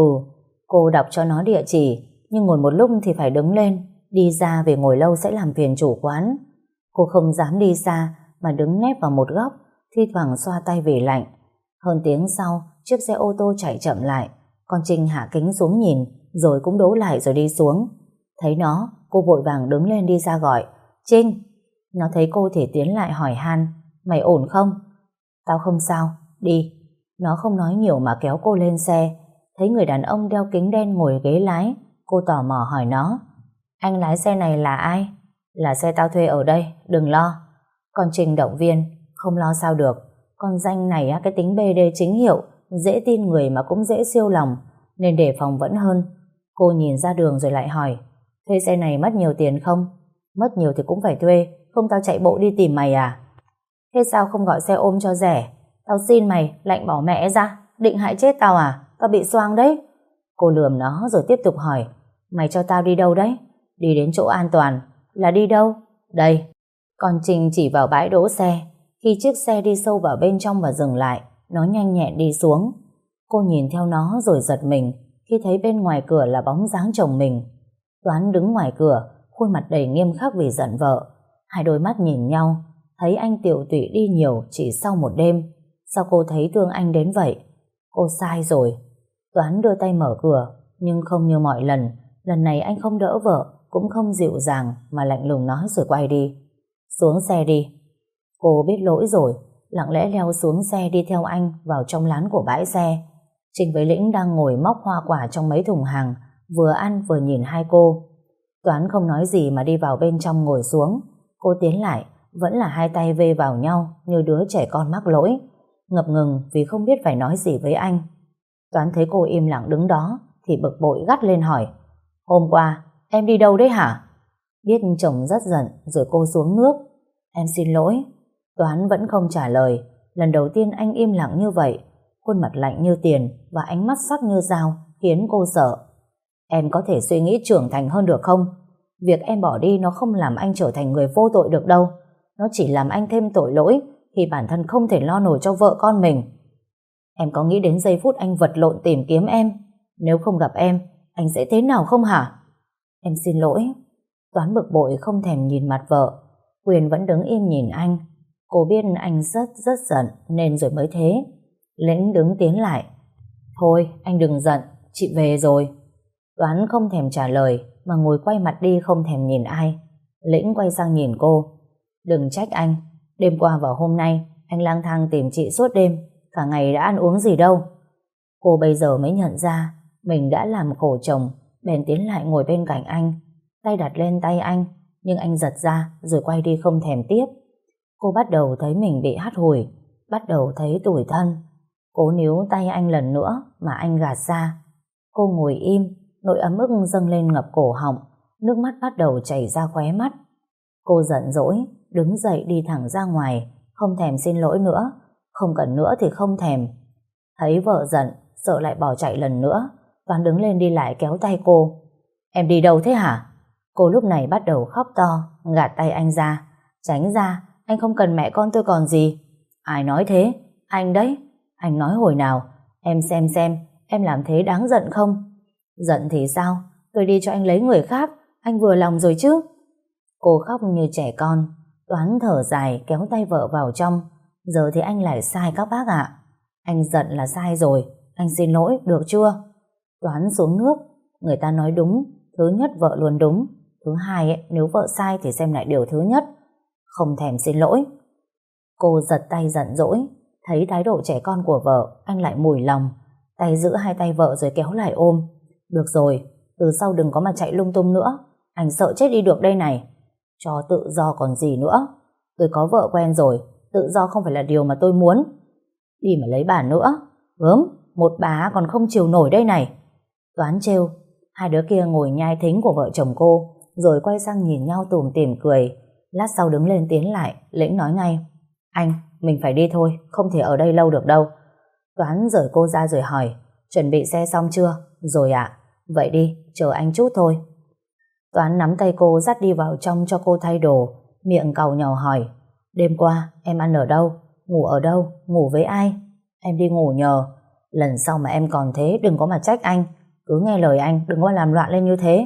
Cô đọc cho nó địa chỉ, nhưng ngồi một lúc thì phải đứng lên, đi ra vì ngồi lâu sẽ làm phiền chủ quán. Cô không dám đi xa mà đứng nép vào một góc, thi thoảng xoa tay vì lạnh. Hơn tiếng sau, chiếc xe ô tô chạy chậm lại. Con Trinh hạ kính xuống nhìn, rồi cũng đổ lại rồi đi xuống. Thấy nó, cô vội vàng đứng lên đi ra gọi. Trinh! Nó thấy cô thì tiến lại hỏi han. Mày ổn không? Tao không sao, đi. Nó không nói nhiều mà kéo cô lên xe. Thấy người đàn ông đeo kính đen ngồi ghế lái, cô tò mò hỏi nó. Anh lái xe này là ai? Là xe tao thuê ở đây, đừng lo. Con Trinh động viên. Không lo sao được. Con danh này cái tính BD chính hiệu, dễ tin người mà cũng dễ siêu lòng, nên đề phòng vẫn hơn. Cô nhìn ra đường rồi lại hỏi. Thuê xe này mất nhiều tiền không? Mất nhiều thì cũng phải thuê, không tao chạy bộ đi tìm mày à? Thế sao không gọi xe ôm cho rẻ? Tao xin mày, lạnh bỏ mẹ ra, định hại chết tao à? Tao bị xoang đấy. Cô lườm nó rồi tiếp tục hỏi. Mày cho tao đi đâu đấy? Đi đến chỗ an toàn. Là đi đâu? Đây. Con Trinh chỉ vào bãi đỗ xe. Khi chiếc xe đi sâu vào bên trong và dừng lại, nó nhanh nhẹn đi xuống. Cô nhìn theo nó rồi giật mình khi thấy bên ngoài cửa là bóng dáng chồng mình. Toán đứng ngoài cửa, khuôn mặt đầy nghiêm khắc vì giận vợ. Hai đôi mắt nhìn nhau, thấy anh tiều tụy đi nhiều chỉ sau một đêm. Sao cô thấy thương anh đến vậy? Cô sai rồi. Toán đưa tay mở cửa, nhưng không như mọi lần. Lần này anh không đỡ vợ, cũng không dịu dàng mà lạnh lùng nói rồi quay đi. Xuống xe đi. Cô biết lỗi rồi, lặng lẽ leo xuống xe đi theo anh vào trong lán của bãi xe. Trinh với Lĩnh đang ngồi móc hoa quả trong mấy thùng hàng, vừa ăn vừa nhìn hai cô. Toán không nói gì mà đi vào bên trong ngồi xuống. Cô tiến lại, vẫn là hai tay vê vào nhau như đứa trẻ con mắc lỗi, ngập ngừng vì không biết phải nói gì với anh. Toán thấy cô im lặng đứng đó thì bực bội gắt lên hỏi. Hôm qua em đi đâu đấy hả? Biết chồng rất giận rồi cô xuống nước. Em xin lỗi. Toán vẫn không trả lời. Lần đầu tiên anh im lặng như vậy, khuôn mặt lạnh như tiền và ánh mắt sắc như dao khiến cô sợ. Em có thể suy nghĩ trưởng thành hơn được không? Việc em bỏ đi nó không làm anh trở thành người vô tội được đâu. Nó chỉ làm anh thêm tội lỗi khi bản thân không thể lo nổi cho vợ con mình. Em có nghĩ đến giây phút anh vật lộn tìm kiếm em, nếu không gặp em, anh sẽ thế nào không hả? Em xin lỗi. Toán bực bội không thèm nhìn mặt vợ. Quyền vẫn đứng im nhìn anh. Cô biết anh rất giận nên rồi mới thế. Lĩnh đứng tiến lại. Thôi anh đừng giận, chị về rồi. Toán không thèm trả lời mà ngồi quay mặt đi không thèm nhìn ai. Lĩnh quay sang nhìn cô. Đừng trách anh, đêm qua và hôm nay anh lang thang tìm chị suốt đêm, cả ngày đã ăn uống gì đâu. Cô bây giờ mới nhận ra mình đã làm khổ chồng, bèn tiến lại ngồi bên cạnh anh, tay đặt lên tay anh, nhưng anh giật ra rồi quay đi không thèm tiếp. Cô bắt đầu thấy mình bị hắt hủi, bắt đầu thấy tủi thân. Cố níu tay anh lần nữa mà anh gạt ra. Cô ngồi im, nỗi ấm ức dâng lên ngập cổ họng, nước mắt bắt đầu chảy ra khóe mắt. Cô giận dỗi, đứng dậy đi thẳng ra ngoài, không thèm xin lỗi nữa, không cần nữa thì không thèm. Thấy vợ giận, sợ lại bỏ chạy lần nữa, Toán đứng lên đi lại kéo tay cô. Em đi đâu thế hả? Cô lúc này bắt đầu khóc to, gạt tay anh ra. Tránh ra, anh không cần mẹ con tôi còn gì. Ai nói thế? Anh đấy. Anh nói hồi nào? Em xem, em làm thế đáng giận không? Giận thì sao? Tôi đi cho anh lấy người khác, anh vừa lòng rồi chứ. Cô khóc như trẻ con. Toán thở dài kéo tay vợ vào trong. Giờ thì anh lại sai các bác ạ. Anh giận là sai rồi, anh xin lỗi được chưa? Toán xuống nước. Người ta nói đúng, thứ nhất vợ luôn đúng, thứ hai nếu vợ sai thì xem lại điều thứ nhất. Không thèm xin lỗi. Cô giật tay giận dỗi. Thấy thái độ trẻ con của vợ, anh lại mùi lòng. Tay giữ hai tay vợ rồi kéo lại ôm. Được rồi, từ sau đừng có mà chạy lung tung nữa, anh sợ chết đi được đây này. Cho tự do còn gì nữa. Tôi có vợ quen rồi, tự do không phải là điều mà tôi muốn. Đi mà lấy bà nữa. Gớm. một bà còn không chịu nổi đây này. Toán trêu. Hai đứa kia ngồi nhai thính của vợ chồng cô, rồi quay sang nhìn nhau tủm tỉm cười. Lát sau đứng lên tiến lại, Lĩnh nói ngay: Anh, mình phải đi thôi, không thể ở đây lâu được đâu. Toán rời cô ra rồi hỏi: Chuẩn bị xe xong chưa? Rồi ạ. Vậy đi, chờ anh chút thôi. Toán nắm tay cô dắt đi vào trong cho cô thay đồ, miệng càu nhàu hỏi: Đêm qua em ăn ở đâu? Ngủ ở đâu? Ngủ với ai? Em đi ngủ nhờ. Lần sau mà em còn thế đừng có mà trách anh. Cứ nghe lời anh, đừng có làm loạn lên như thế.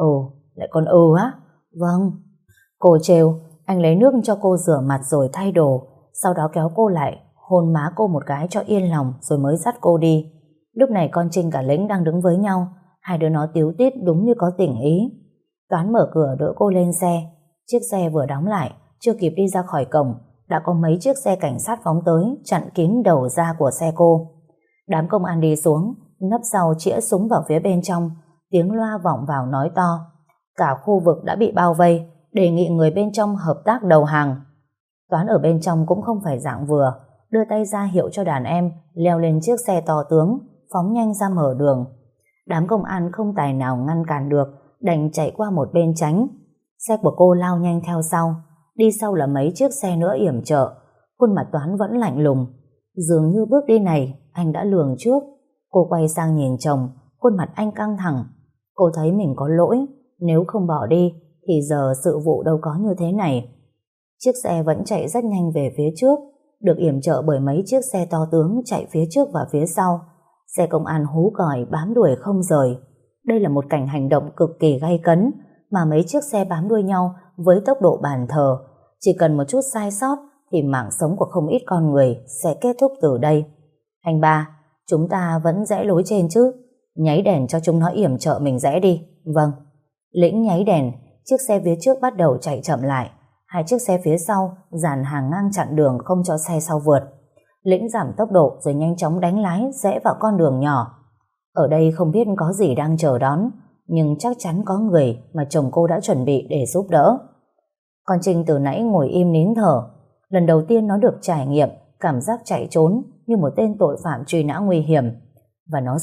Lại còn á. Vâng. Cô trêu. Anh lấy nước cho cô rửa mặt rồi thay đồ, sau đó kéo cô lại, hôn má cô một cái cho yên lòng rồi mới dắt cô đi. Lúc này con Trinh cả Lĩnh đang đứng với nhau, hai đứa nó tíu tít đúng như có tình ý. Toán mở cửa đỡ cô lên xe. Chiếc xe vừa đóng lại, chưa kịp đi ra khỏi cổng, đã có mấy chiếc xe cảnh sát phóng tới, chặn kín đầu ra của xe cô. Đám công an đi xuống, nấp sau chĩa súng vào phía bên trong, tiếng loa vọng vào nói to: Cả khu vực đã bị bao vây, đề nghị người bên trong hợp tác đầu hàng. Toán ở bên trong cũng không phải dạng vừa, đưa tay ra hiệu cho đàn em leo lên chiếc xe to tướng, phóng nhanh ra mở đường. Đám công an không tài nào ngăn cản được, đành chạy qua một bên tránh. Xe của cô lao nhanh theo sau, đi sau là mấy chiếc xe nữa yểm trợ. Khuôn mặt Toán vẫn lạnh lùng, dường như bước đi này anh đã lường trước. Cô quay sang nhìn chồng, khuôn mặt anh căng thẳng. Cô thấy mình có lỗi, nếu không bỏ đi thì giờ sự vụ đâu có như thế này. Chiếc xe vẫn chạy rất nhanh về phía trước, được yểm trợ bởi mấy chiếc xe to tướng chạy phía trước và phía sau. Xe công an hú còi bám đuổi không rời. Đây là một cảnh hành động cực kỳ gay cấn, mà mấy chiếc xe bám đuôi nhau với tốc độ bàn thờ. Chỉ cần một chút sai sót thì mạng sống của không ít con người sẽ kết thúc từ đây. Anh ba, chúng ta vẫn rẽ lối trên chứ? Nháy đèn cho chúng nó yểm trợ mình rẽ đi. Vâng. Lĩnh nháy đèn, chiếc xe phía trước bắt đầu chạy chậm lại. Hai chiếc xe phía sau dàn hàng ngang chặn đường không cho xe sau vượt. Lĩnh giảm tốc độ rồi nhanh chóng đánh lái rẽ vào con đường nhỏ. Ở đây không biết có gì đang chờ đón, nhưng chắc chắn có người mà chồng cô đã chuẩn bị để giúp đỡ. Con Trinh từ nãy ngồi im nín thở. Lần đầu tiên nó được trải nghiệm cảm giác chạy trốn như một tên tội phạm truy nã nguy hiểm. Và nó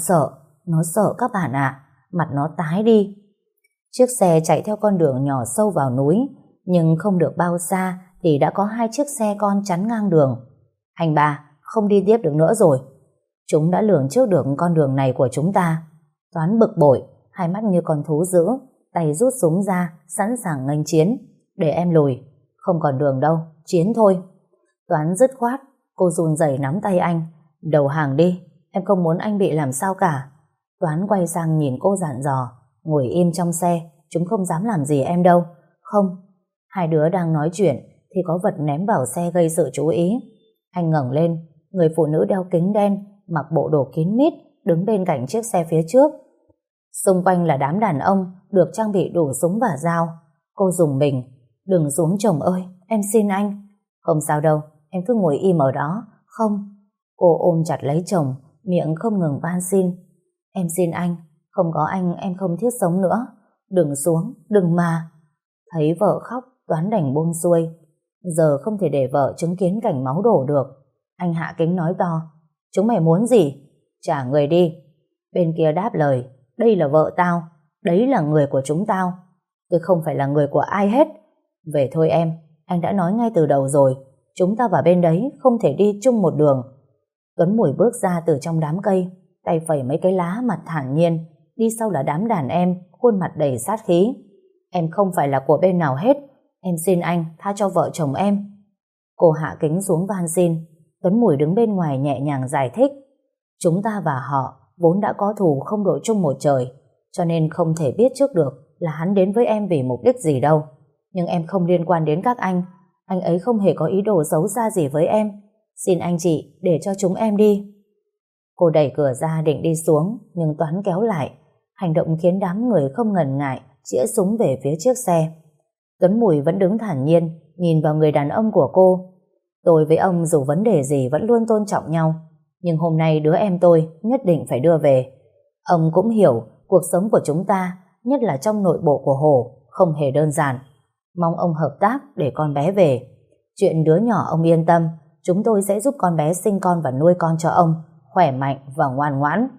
sợ các bạn ạ. Mặt nó tái đi. Chiếc xe chạy theo con đường nhỏ sâu vào núi, nhưng không được bao xa thì đã có hai chiếc xe con chắn ngang đường. Anh ba, không đi tiếp được nữa rồi. Chúng đã lường trước được con đường này của chúng ta. Toán bực bội, hai mắt như con thú dữ, tay rút súng ra, sẵn sàng nghênh chiến. Để em lùi, không còn đường đâu, chiến thôi. Toán dứt khoát, cô run rẩy nắm tay anh. Đầu hàng đi, em không muốn anh bị làm sao cả. Toán quay sang nhìn cô dặn dò. Ngồi im trong xe, chúng không dám làm gì em đâu. Không. Hai đứa đang nói chuyện thì có vật ném vào xe gây sự chú ý. Anh ngẩng lên, người phụ nữ đeo kính đen, mặc bộ đồ kín mít, đứng bên cạnh chiếc xe phía trước. Xung quanh là đám đàn ông được trang bị đủ súng và dao. Cô rùng mình. Đừng xuống chồng ơi, em xin anh. Không sao đâu, em cứ ngồi im ở đó. Không. Cô ôm chặt lấy chồng, miệng không ngừng van xin. Em xin anh, không có anh em không thiết sống nữa. Đừng xuống, đừng mà. Thấy vợ khóc, Toán đành buông xuôi. Giờ không thể để vợ chứng kiến cảnh máu đổ được. Anh hạ kính nói to. Chúng mày muốn gì? Trả người đi. Bên kia đáp lời. Đây là vợ tao, đấy là người của chúng tao. Tôi không phải là người của ai hết. Về thôi em, anh đã nói ngay từ đầu rồi. Chúng ta vào bên đấy không thể đi chung một đường. Tuấn Mùi bước ra từ trong đám cây, tay phẩy mấy cái lá, mặt thản nhiên. Đi sau là đám đàn em, khuôn mặt đầy sát khí. Em không phải là của bên nào hết. Em xin anh tha cho vợ chồng em. Cô hạ kính xuống van xin. Tuấn Mùi đứng bên ngoài nhẹ nhàng giải thích. Chúng ta và họ vốn đã có thù không đội chung một trời, cho nên không thể biết trước được là hắn đến với em vì mục đích gì đâu. Nhưng em không liên quan đến các anh ấy không hề có ý đồ xấu xa gì với em. Xin anh chị để cho chúng em đi. Cô đẩy cửa ra định đi xuống, nhưng Toán kéo lại. Hành động khiến đám người không ngần ngại chĩa súng về phía chiếc xe. Tuấn Mùi vẫn đứng thản nhiên nhìn vào người đàn ông của cô. Tôi với ông dù vấn đề gì vẫn luôn tôn trọng nhau, nhưng hôm nay đứa em tôi nhất định phải đưa về. Ông cũng hiểu cuộc sống của chúng ta, nhất là trong nội bộ của Hồ, không hề đơn giản. Mong ông hợp tác để con bé về. Chuyện đứa nhỏ ông yên tâm, chúng tôi sẽ giúp con bé sinh con và nuôi con cho ông. khỏe mạnh và ngoan ngoãn.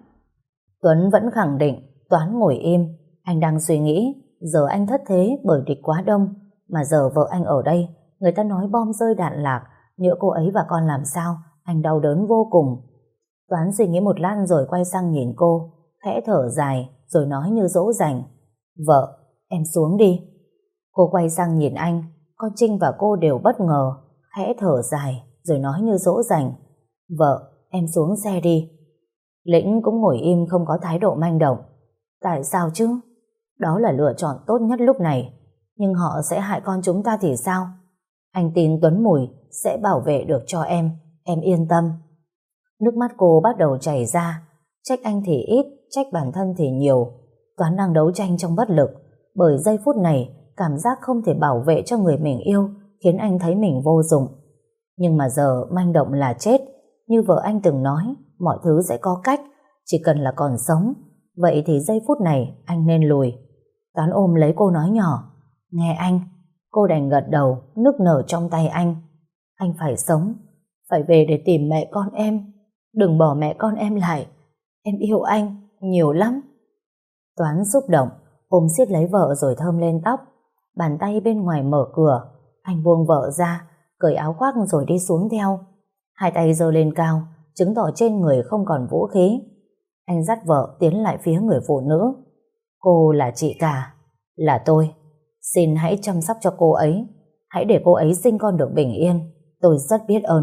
Tuấn vẫn khẳng định. Toán ngồi im. Anh đang suy nghĩ, giờ anh thất thế bởi địch quá đông, mà giờ vợ anh ở đây, người ta nói bom rơi đạn lạc, nhỡ cô ấy và con làm sao, anh đau đớn vô cùng. Toán suy nghĩ một lát rồi quay sang nhìn cô, khẽ thở dài rồi nói như dỗ dành: "Vợ, em xuống đi." Cô quay sang nhìn anh, con Trinh và cô đều bất ngờ, khẽ thở dài rồi nói như dỗ dành: "Vợ, em xuống xe đi." Lĩnh cũng ngồi im không có thái độ manh động. Tại sao chứ? Đó là lựa chọn tốt nhất lúc này. Nhưng họ sẽ hại con chúng ta thì sao? Anh tin Tuấn Mùi sẽ bảo vệ được cho em yên tâm. Nước mắt cô bắt đầu chảy ra. Trách anh thì ít, trách bản thân thì nhiều. Toán đang đấu tranh trong bất lực. Bởi giây phút này, cảm giác không thể bảo vệ cho người mình yêu khiến anh thấy mình vô dụng. Nhưng mà giờ manh động là chết. Như vợ anh từng nói, mọi thứ sẽ có cách, chỉ cần là còn sống. Vậy thì giây phút này anh nên lùi. Toán ôm lấy cô nói nhỏ: "Nghe anh." Cô đành gật đầu, nức nở trong tay anh. Anh phải sống, phải về để tìm mẹ con em. Đừng bỏ mẹ con em lại. Em yêu anh nhiều lắm. Toán xúc động, ôm siết lấy vợ rồi thơm lên tóc. Bàn tay bên ngoài mở cửa. Anh buông vợ ra, cởi áo khoác rồi đi xuống theo. Hai tay giơ lên cao, chứng tỏ trên người không còn vũ khí. Anh dắt vợ tiến lại phía người phụ nữ. "Cô là chị cả, là tôi. Xin hãy chăm sóc cho cô ấy. Hãy để cô ấy sinh con được bình yên. Tôi rất biết ơn.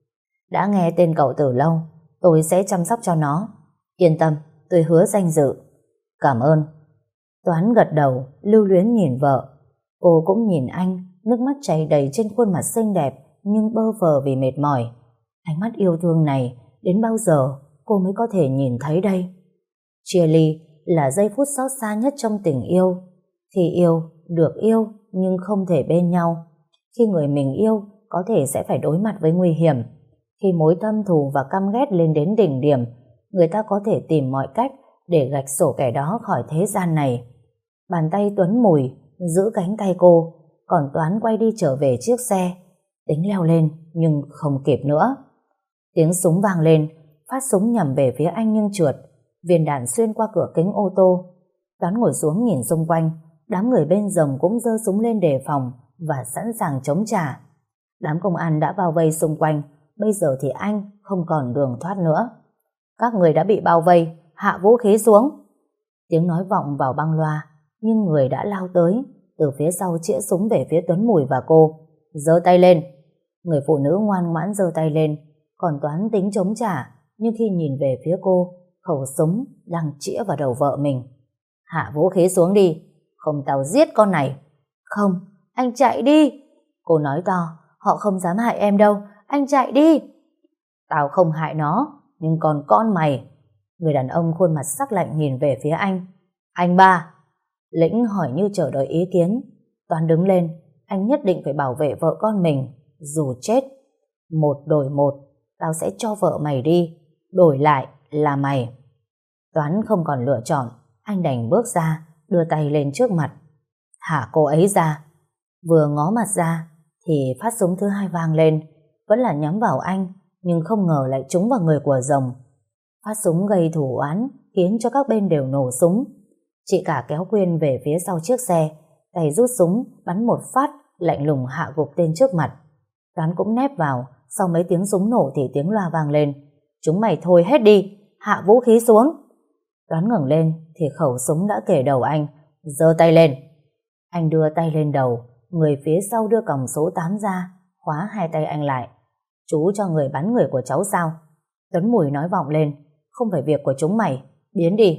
Đã nghe tên cậu từ lâu. Tôi sẽ chăm sóc cho nó. Yên tâm, tôi hứa danh dự." "Cảm ơn." Toán gật đầu, lưu luyến nhìn vợ. Cô cũng nhìn anh, nước mắt chảy đầy trên khuôn mặt xinh đẹp nhưng bơ phờ vì mệt mỏi. Ánh mắt yêu thương này đến bao giờ cô mới có thể nhìn thấy đây? Chia ly là giây phút xót xa nhất trong tình yêu. Khi yêu, được yêu nhưng không thể bên nhau. Khi người mình yêu có thể sẽ phải đối mặt với nguy hiểm. Khi mối thâm thù và căm ghét lên đến đỉnh điểm, người ta có thể tìm mọi cách để gạch sổ kẻ đó khỏi thế gian này. Bàn tay Tuấn Mùi giữ cánh tay cô, còn Toán quay đi trở về chiếc xe. Tính leo lên nhưng không kịp nữa. Tiếng súng vang lên, phát súng nhằm về phía anh nhưng trượt. Viên đạn xuyên qua cửa kính ô tô. Toán ngồi xuống nhìn xung quanh. Đám người bên rồng cũng giơ súng lên đề phòng và sẵn sàng chống trả. Đám công an đã bao vây xung quanh. Bây giờ thì anh không còn đường thoát nữa. "Các người đã bị bao vây, hạ vũ khí xuống." Tiếng nói vọng vào băng loa, nhưng người đã lao tới, từ phía sau chĩa súng về phía Tuấn Mùi và cô. "Giơ tay lên." Người phụ nữ ngoan ngoãn giơ tay lên, còn Toán tính chống trả, nhưng khi nhìn về phía cô, khẩu súng đang chĩa vào đầu vợ mình. "Hạ vũ khí xuống đi, không tao giết con này." "Không, anh chạy đi." Cô nói to: "Họ không dám hại em đâu, anh chạy đi." "Tao không hại nó, nhưng còn con mày." Người đàn ông khuôn mặt sắc lạnh nhìn về phía anh. "Anh ba." Lĩnh hỏi như chờ đợi ý kiến. Toán đứng lên, anh nhất định phải bảo vệ vợ con mình, dù chết. "Một đổi một, tao sẽ cho vợ mày đi, đổi lại là mày." Toán không còn lựa chọn, anh đành bước ra, đưa tay lên trước mặt. "Thả cô ấy ra." Vừa ngó mặt ra thì phát súng thứ hai vang lên, vẫn là nhắm vào anh, nhưng không ngờ lại trúng vào người của rồng. Phát súng gây thủ oán, khiến cho các bên đều nổ súng. Chị cả kéo Quyên về phía sau chiếc xe, tay rút súng bắn một phát, lạnh lùng hạ gục tên trước mặt. Toán cũng nép vào. Sau mấy tiếng súng nổ thì tiếng loa vang lên: "Chúng mày thôi hết đi, hạ vũ khí xuống." Toán ngẩng lên thì khẩu súng đã kề đầu anh. "Giơ tay lên." Anh đưa tay lên đầu, người phía sau đưa còng số 8 ra, khóa hai tay anh lại. "Chú cho người bắn người của cháu sao?" Tuấn Mùi nói vọng lên: "Không phải việc của chúng mày, biến đi."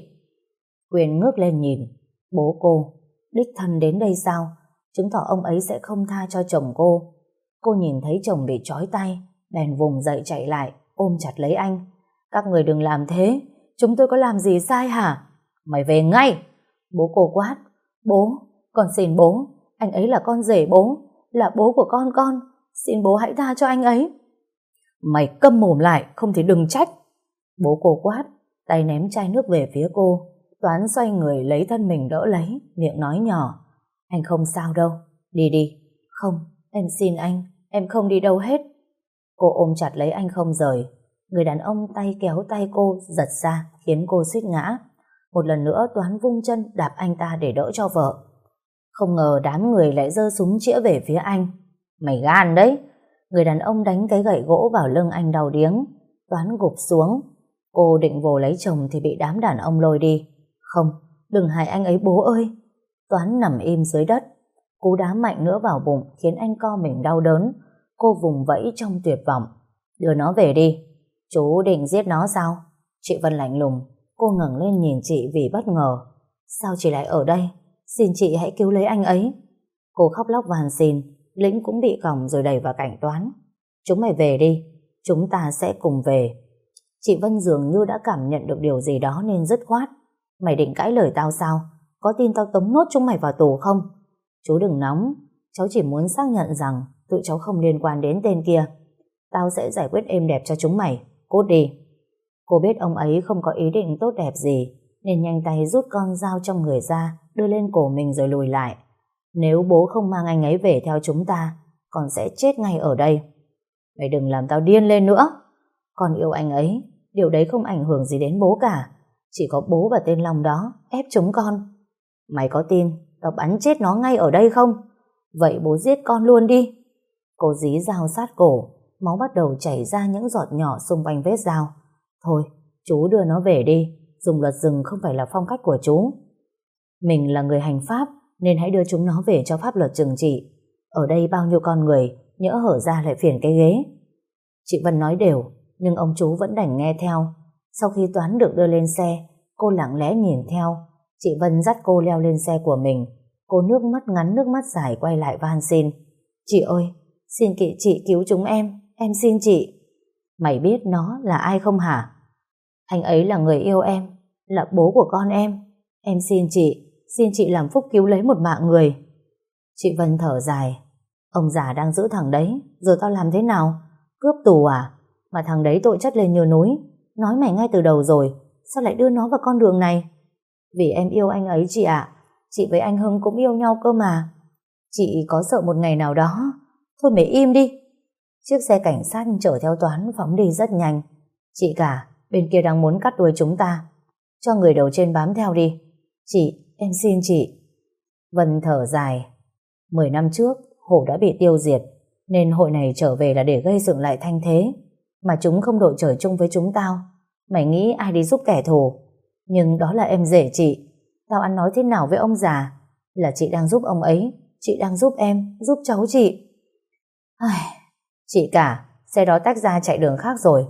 Quyên ngước lên nhìn. Bố cô, đích thân đến đây sao? Chứng tỏ ông ấy sẽ không tha cho chồng cô. Cô nhìn thấy chồng bị trói tay, bèn vùng dậy chạy lại, ôm chặt lấy anh. "Các người đừng làm thế, chúng tôi có làm gì sai hả?" "Mày về ngay!" Bố cô quát. "Bố, con xin bố, anh ấy là con rể bố, là bố của con, xin bố hãy tha cho anh ấy." "Mày câm mồm lại, không thì đừng trách." Bố cô quát, tay ném chai nước về phía cô. Toán xoay người lấy thân mình đỡ lấy, miệng nói nhỏ: "Anh không sao đâu, đi đi." "Không, em xin anh, em không đi đâu hết." Cô ôm chặt lấy anh không rời. Người đàn ông tay kéo tay cô giật ra khiến cô suýt ngã. Một lần nữa Toán vung chân đạp anh ta để đỡ cho vợ. Không ngờ đám người lại giơ súng chĩa về phía anh. Mày gan đấy. Người đàn ông đánh cái gậy gỗ vào lưng anh đau điếng. Toán gục xuống. Cô định vồ lấy chồng thì bị đám đàn ông lôi đi. Không, đừng hại anh ấy bố ơi. Toán nằm im dưới đất. Cú đá mạnh nữa vào bụng khiến anh co mình đau đớn. Cô vùng vẫy trong tuyệt vọng. Đưa nó về đi. Chú định giết nó sao? Chị Vân lạnh lùng. Cô ngẩng lên nhìn chị vì bất ngờ. Sao chị lại ở đây? Xin chị hãy cứu lấy anh ấy. Cô khóc lóc van xin. Lĩnh cũng bị còng rồi đẩy vào cạnh Toán. Chúng mày về đi. Chúng ta sẽ cùng về. Chị Vân dường như đã cảm nhận được điều gì đó nên dứt khoát. Mày định cãi lời tao sao? Có tin tao tống nốt chúng mày vào tù không? Chú đừng nóng. Cháu chỉ muốn xác nhận rằng tụi cháu không liên quan đến tên kia. Tao sẽ giải quyết êm đẹp cho chúng mày. Cút đi. Cô biết ông ấy không có ý định tốt đẹp gì nên nhanh tay rút con dao trong người ra, đưa lên cổ mình rồi lùi lại. Nếu bố không mang anh ấy về theo chúng ta, con sẽ chết ngay ở đây. Mày đừng làm tao điên lên nữa. Con yêu anh ấy. Điều đấy không ảnh hưởng gì đến bố cả. Chỉ có bố và tên Long đó ép chúng con. Mày có tin tao bắn chết nó ngay ở đây không? Vậy bố giết con luôn đi. Cô dí dao sát cổ. Máu bắt đầu chảy ra những giọt nhỏ xung quanh vết dao. Thôi, chú đưa nó về đi. Dùng luật rừng không phải là phong cách của chú. Mình là người hành pháp nên hãy đưa chúng nó về cho pháp luật trừng trị. Ở đây bao nhiêu con người, nhỡ hở ra lại phiền cái ghế. Chị Vân nói đều, nhưng ông chú vẫn đành nghe theo. Sau khi Toán được đưa lên xe, cô lặng lẽ nhìn theo. Chị Vân dắt cô leo lên xe của mình. Cô nước mắt ngắn nước mắt dài quay lại van xin. Chị ơi, xin chị cứu chúng em xin chị. Mày biết nó là ai không hả? Anh ấy là người yêu em, là bố của con em xin chị làm phúc cứu lấy một mạng người. Chị Vân thở dài. Ông già đang giữ thằng đấy, giờ tao làm thế nào? Cướp tù à? Mà thằng đấy tội chất lên như núi. Nói mày ngay từ đầu rồi, sao lại đưa nó vào con đường này? Vì em yêu anh ấy chị ạ. Chị với anh Hưng cũng yêu nhau cơ mà. Chị có sợ một ngày nào đó. Thôi mày im đi. Chiếc xe cảnh sát chở theo Toán phóng đi rất nhanh. Chị cả, bên kia đang muốn cắt đuôi chúng ta. Cho người đầu trên bám theo đi. Chị, em xin chị. Vân thở dài. 10 năm trước, Hổ đã bị tiêu diệt, nên hội này trở về là để gây dựng lại thanh thế. Mà chúng không đội trời chung với chúng tao. Mày nghĩ ai đi giúp kẻ thù? Nhưng đó là em rể chị. Tao ăn nói thế nào với ông già? Là chị đang giúp ông ấy. Chị đang giúp em, giúp cháu chị. Chị cả, xe đó tách ra chạy đường khác rồi.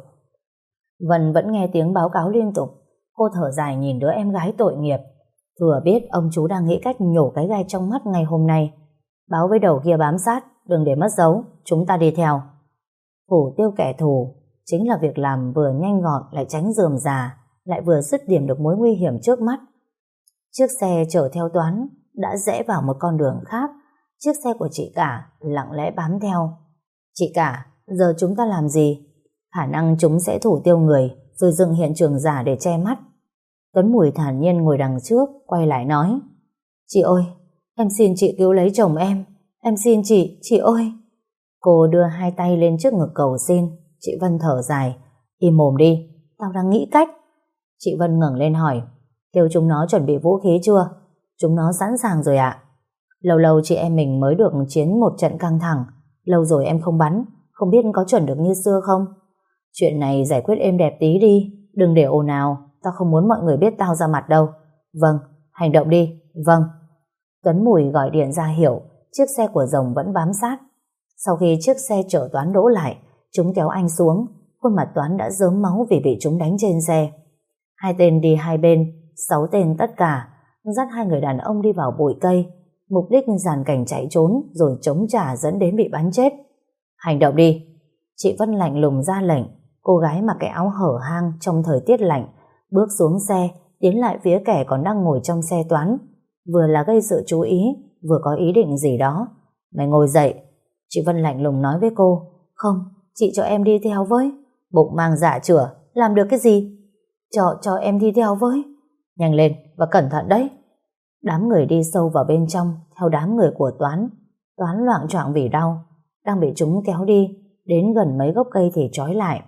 Vân vẫn nghe tiếng báo cáo liên tục. Cô thở dài nhìn đứa em gái tội nghiệp. Thừa biết ông chú đang nghĩ cách nhổ cái gai trong mắt ngày hôm nay. Báo với đầu kia bám sát, đừng để mất dấu, chúng ta đi theo. Thủ tiêu kẻ thù chính là việc làm vừa nhanh gọn lại tránh rườm rà, lại vừa dứt điểm được mối nguy hiểm trước mắt. Chiếc xe chở theo Toán đã rẽ vào một con đường khác. Chiếc xe của chị cả lặng lẽ bám theo. Chị cả, giờ chúng ta làm gì? Khả năng chúng sẽ thủ tiêu người rồi dựng hiện trường giả để che mắt. Tuấn Mùi thản nhiên ngồi đằng trước, quay lại nói. Chị ơi, em xin chị cứu lấy chồng em xin chị ơi. Cô đưa hai tay lên trước ngực cầu xin. Chị Vân thở dài. Im mồm đi, tao đang nghĩ cách. Chị Vân ngẩng lên hỏi. Kêu chúng nó chuẩn bị vũ khí chưa? Chúng nó sẵn sàng rồi ạ. Lâu lâu chị em mình mới được chiến một trận căng thẳng. Lâu rồi em không bắn, không biết có chuẩn được như xưa không? Chuyện này giải quyết êm đẹp tí đi, đừng để ồn ào. Tao không muốn mọi người biết tao ra mặt đâu. Vâng, hành động đi. Vâng. Tuấn Mùi gọi điện ra hiệu. Chiếc xe của Rồng vẫn bám sát. Sau khi chiếc xe chở Toán đỗ lại, chúng kéo anh xuống. Khuôn mặt Toán đã rớm máu vì bị chúng đánh trên xe. Hai tên đi hai bên, 6 tên tất cả, dắt hai người đàn ông đi vào bụi cây. Mục đích dàn cảnh chạy trốn rồi chống trả dẫn đến bị bắn chết. Hành động đi. Chị Vân lạnh lùng ra lệnh. Cô gái mặc cái áo hở hang trong thời tiết lạnh bước xuống xe, tiến lại phía kẻ còn đang ngồi trong xe Toán. Vừa là gây sự chú ý, vừa có ý định gì đó. Mày ngồi dậy. Chị Vân lạnh lùng nói với cô. Không, chị cho em đi theo với. Bụng mang dạ chửa, làm được cái gì? Cho em đi theo với. Nhanh lên và cẩn thận đấy. Đám người đi sâu vào bên trong theo đám người của Toán. Toán loạng choạng vì đau, đang bị chúng kéo đi. Đến gần mấy gốc cây thì trói lại.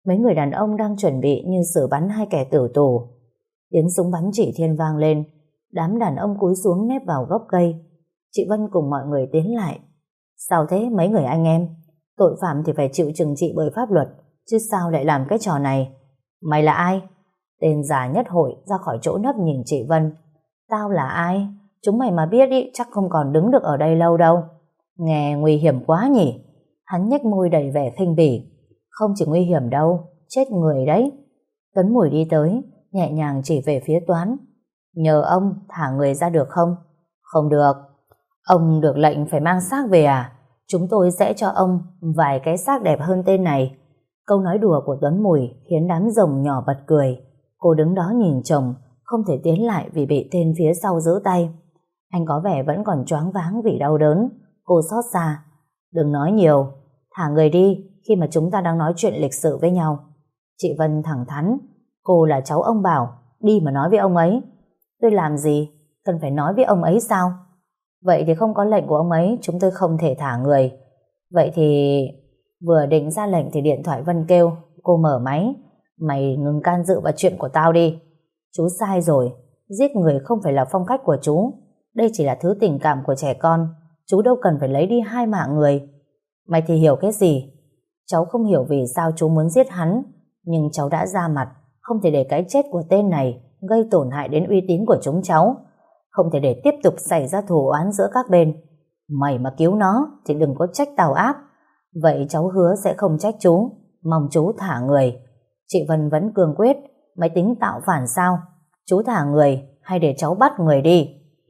mấy người đàn ông đang chuẩn bị như xử bắn hai kẻ tử tù. Tiếng súng bắn chỉ thiên vang lên, đám đàn ông cúi xuống nép vào gốc cây. Chị Vân cùng mọi người tiến lại. Sao thế mấy người anh em? Tội phạm thì phải chịu trừng trị bởi pháp luật, chứ sao lại làm cái trò này? Mày là ai? Tên già nhất hội ra khỏi chỗ nấp nhìn chị Vân. Tao là ai? Chúng mày mà biết ý, chắc không còn đứng được ở đây lâu đâu. Nghe nguy hiểm quá nhỉ? Hắn nhếch môi đầy vẻ khinh bỉ. Không chỉ nguy hiểm đâu, chết người đấy. Tuấn Mùi đi tới, nhẹ nhàng chỉ về phía Toán. Nhờ ông thả người ra được không? Không được. Ông được lệnh phải mang xác về à? Chúng tôi sẽ cho ông vài cái xác đẹp hơn tên này. Câu nói đùa của Tuấn Mùi khiến đám rồng nhỏ bật cười. Cô đứng đó nhìn chồng, không thể tiến lại vì bị tên phía sau giữ tay. Anh có vẻ vẫn còn choáng váng vì đau đớn. Cô xót xa. Đừng nói nhiều, thả người đi khi mà chúng ta đang nói chuyện lịch sự với nhau. Chị Vân thẳng thắn. Cô là cháu ông Bảo, đi mà nói với ông ấy. Tôi làm gì? Cần phải nói với ông ấy sao? Vậy thì không có lệnh của ông ấy, chúng tôi không thể thả người. Vậy thì... Vừa định ra lệnh thì điện thoại Vân kêu. Cô mở máy. Mày ngừng can dự vào chuyện của tao đi. Chú sai rồi. Giết người không phải là phong cách của chú. Đây chỉ là thứ tình cảm của trẻ con. Chú đâu cần phải lấy đi 2 mạng người. Mày thì hiểu cái gì? Cháu không hiểu vì sao chú muốn giết hắn. Nhưng cháu đã ra mặt. Không thể để cái chết của tên này gây tổn hại đến uy tín của chúng cháu. Không thể để tiếp tục xảy ra thù oán giữa các bên. Mày mà cứu nó thì đừng có trách tao ác. Vậy cháu hứa sẽ không trách chú. Mong chú thả người. Chị Vân vẫn cương quyết. Mày tính tạo phản sao? Chú thả người hay để cháu bắt người đi?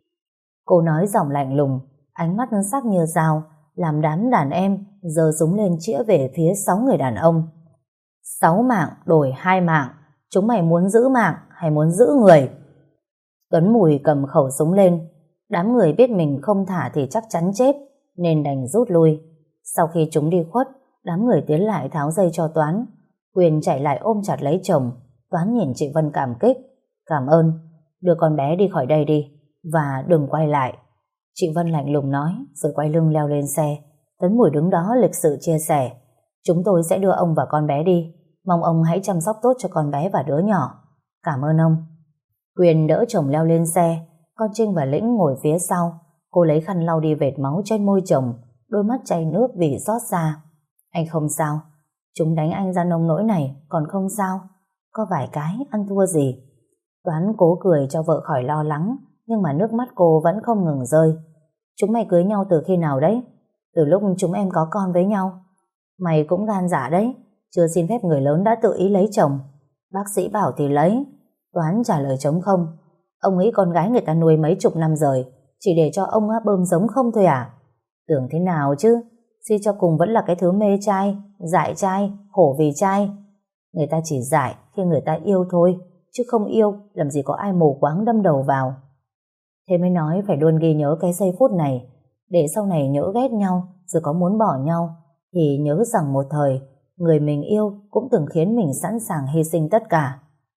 Cô nói giọng lạnh lùng, ánh mắt sắc như dao, làm đám đàn em giơ súng lên chĩa về phía 6 người đàn ông. 6 mạng đổi 2 mạng. Chúng mày muốn giữ mạng hay muốn giữ người? Tuấn Mùi cầm khẩu súng lên. Đám người biết mình không thả thì chắc chắn chết, nên đành rút lui. Sau khi chúng đi khuất, đám người tiến lại tháo dây cho Toán. Quyền chạy lại ôm chặt lấy chồng. Toán nhìn chị Vân cảm kích. Cảm ơn. Đưa con bé đi khỏi đây đi. Và đừng quay lại. Chị Vân lạnh lùng nói, rồi quay lưng leo lên xe. Tuấn Mùi đứng đó lịch sự chia sẻ. Chúng tôi sẽ đưa ông và con bé đi. Mong ông hãy chăm sóc tốt cho con bé và đứa nhỏ. Cảm ơn ông. Quyền đỡ chồng leo lên xe. Con Trinh và Lĩnh ngồi phía sau. Cô lấy khăn lau đi vệt máu trên môi chồng, đôi mắt chảy nước vì xót xa. Anh không sao. Chúng đánh anh ra nông nỗi này, còn không sao. Có vài cái, ăn thua gì. Toán cố cười cho vợ khỏi lo lắng, nhưng mà nước mắt cô vẫn không ngừng rơi. Chúng mày cưới nhau từ khi nào đấy? Từ lúc chúng em có con với nhau. Mày cũng gan dạ đấy. Chưa xin phép người lớn đã tự ý lấy chồng. Bác sĩ bảo thì lấy. Toán trả lời trống không. Ông nghĩ con gái người ta nuôi mấy chục năm rồi, chỉ để cho ông bơm giống không thôi à? Tưởng thế nào chứ? Suy cho cùng vẫn là cái thứ mê trai, dại trai, khổ vì trai. Người ta chỉ dại khi người ta yêu thôi, chứ không yêu làm gì có ai mù quáng đâm đầu vào. Thế mới nói phải luôn ghi nhớ cái giây phút này, để sau này nhỡ ghét nhau rồi có muốn bỏ nhau thì nhớ rằng một thời người mình yêu cũng từng khiến mình sẵn sàng hy sinh tất cả.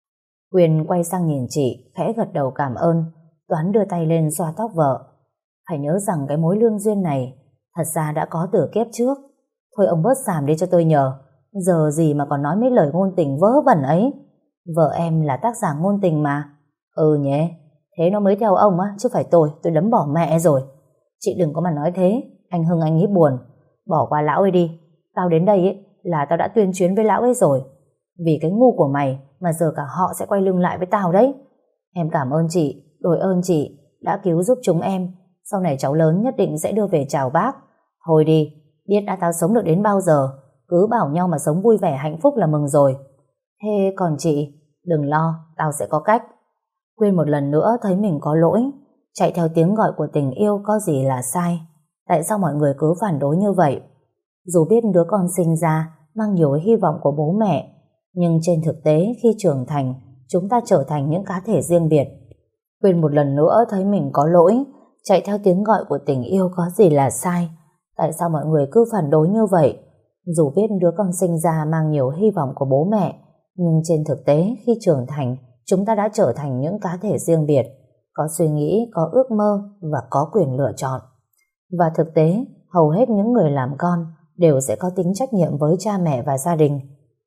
Quyền quay sang nhìn chị, khẽ gật đầu cảm ơn. Toán đưa tay lên xoa tóc vợ. Phải nhớ rằng cái mối lương duyên này thật ra đã có từ kiếp trước. Thôi ông bớt xàm đi cho tôi nhờ. Giờ gì mà còn nói mấy lời ngôn tình vớ vẩn ấy. Vợ em là tác giả ngôn tình mà. Ừ nhé. Thế nó mới theo ông á, chứ phải tôi đấm bỏ mẹ rồi. Chị đừng có mà nói thế. Anh Hưng anh ấy buồn. Bỏ qua lão ấy đi. Tao đến đây ấy là tao đã tuyên chiến với lão ấy rồi. Vì cái ngu của mày mà giờ cả họ sẽ quay lưng lại với tao đấy. Em cảm ơn chị, đội ơn chị đã cứu giúp chúng em. Sau này cháu lớn nhất định sẽ đưa về chào bác. Thôi đi, biết đã tao sống được đến bao giờ. Cứ bảo nhau mà sống vui vẻ hạnh phúc là mừng rồi. Thế còn chị, đừng lo, tao sẽ có cách. Quyên một lần nữa thấy mình có lỗi. Chạy theo tiếng gọi của tình yêu có gì là sai. Tại sao mọi người cứ phản đối như vậy? Dù biết đứa con sinh ra mang nhiều hy vọng của bố mẹ, nhưng trên thực tế khi trưởng thành, chúng ta trở thành những cá thể riêng biệt. Quyên một lần nữa thấy mình có lỗi. Chạy theo tiếng gọi của tình yêu có gì là sai. Tại sao mọi người cứ phản đối như vậy? Dù biết đứa con sinh ra mang nhiều hy vọng của bố mẹ, nhưng trên thực tế khi trưởng thành, chúng ta đã trở thành những cá thể riêng biệt, có suy nghĩ, có ước mơ và có quyền lựa chọn. Và thực tế, hầu hết những người làm con đều sẽ có tính trách nhiệm với cha mẹ và gia đình.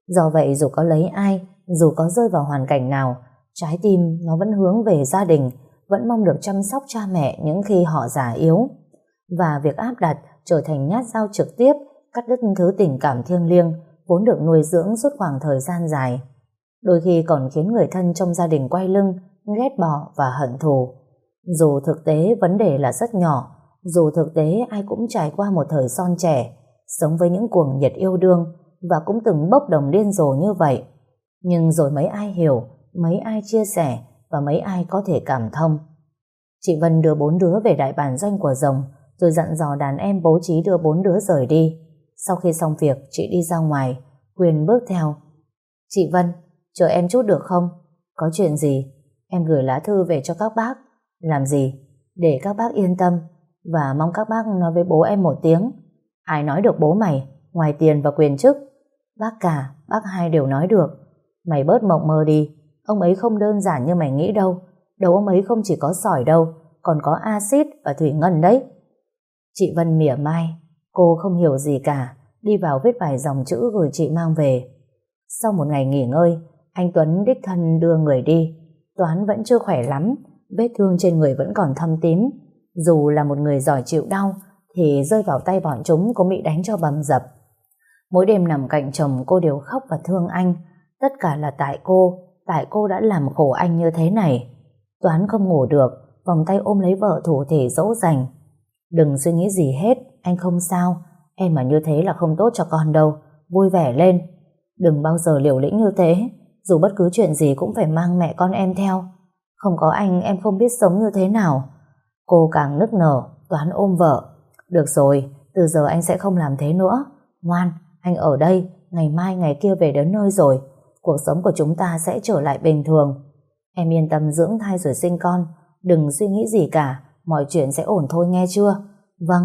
Do vậy dù có lấy ai, dù có rơi vào hoàn cảnh nào, trái tim nó vẫn hướng về gia đình, vẫn mong được chăm sóc cha mẹ những khi họ già yếu. Và việc áp đặt trở thành nhát dao trực tiếp, cắt đứt thứ tình cảm thiêng liêng vốn được nuôi dưỡng suốt khoảng thời gian dài. Đôi khi còn khiến người thân trong gia đình quay lưng, ghét bỏ và hận thù. Dù thực tế vấn đề là rất nhỏ, dù thực tế ai cũng trải qua một thời son trẻ, sống với những cuồng nhiệt yêu đương và cũng từng bốc đồng điên rồ như vậy. Nhưng rồi mấy ai hiểu, mấy ai chia sẻ và mấy ai có thể cảm thông. Chị Vân đưa 4 đứa về đại bản doanh của Rồng, rồi dặn dò đàn em bố trí đưa 4 đứa rời đi. Sau khi xong việc, chị đi ra ngoài, Quyên bước theo. Chị Vân, chờ em chút được không? Có chuyện gì? Em gửi lá thư về cho các bác. Làm gì? Để các bác yên tâm, và mong các bác nói với bố em một tiếng. Ai nói được bố mày, ngoài tiền và quyền chức? Bác cả, bác hai đều nói được. Mày bớt mộng mơ đi, ông ấy không đơn giản như mày nghĩ đâu. Đầu ông ấy không chỉ có sỏi đâu, còn có axit và thủy ngân đấy. Chị Vân mỉa mai, cô không hiểu gì cả, đi vào viết vài dòng chữ gửi chị mang về. Sau một ngày nghỉ ngơi, anh Tuấn đích thân đưa người đi. Toán vẫn chưa khỏe lắm, vết thương trên người vẫn còn thâm tím. Dù là một người giỏi chịu đau, thì rơi vào tay bọn chúng cũng bị đánh cho bầm dập. Mỗi đêm nằm cạnh chồng cô đều khóc và thương anh. Tất cả là tại cô đã làm khổ anh như thế này. Toán không ngủ được, vòng tay ôm lấy vợ thủ thỉ dỗ dành. Đừng suy nghĩ gì hết, anh không sao. Em mà như thế là không tốt cho con đâu. Vui vẻ lên. Đừng bao giờ liều lĩnh như thế. Dù bất cứ chuyện gì cũng phải mang mẹ con em theo. Không có anh em không biết sống như thế nào. Cô càng nức nở. Toán ôm vợ. Được rồi, từ giờ anh sẽ không làm thế nữa. Ngoan, anh ở đây. Ngày mai ngày kia về đến nơi rồi. Cuộc sống của chúng ta sẽ trở lại bình thường. Em yên tâm dưỡng thai rồi sinh con. Đừng suy nghĩ gì cả. Mọi chuyện sẽ ổn thôi nghe chưa? Vâng.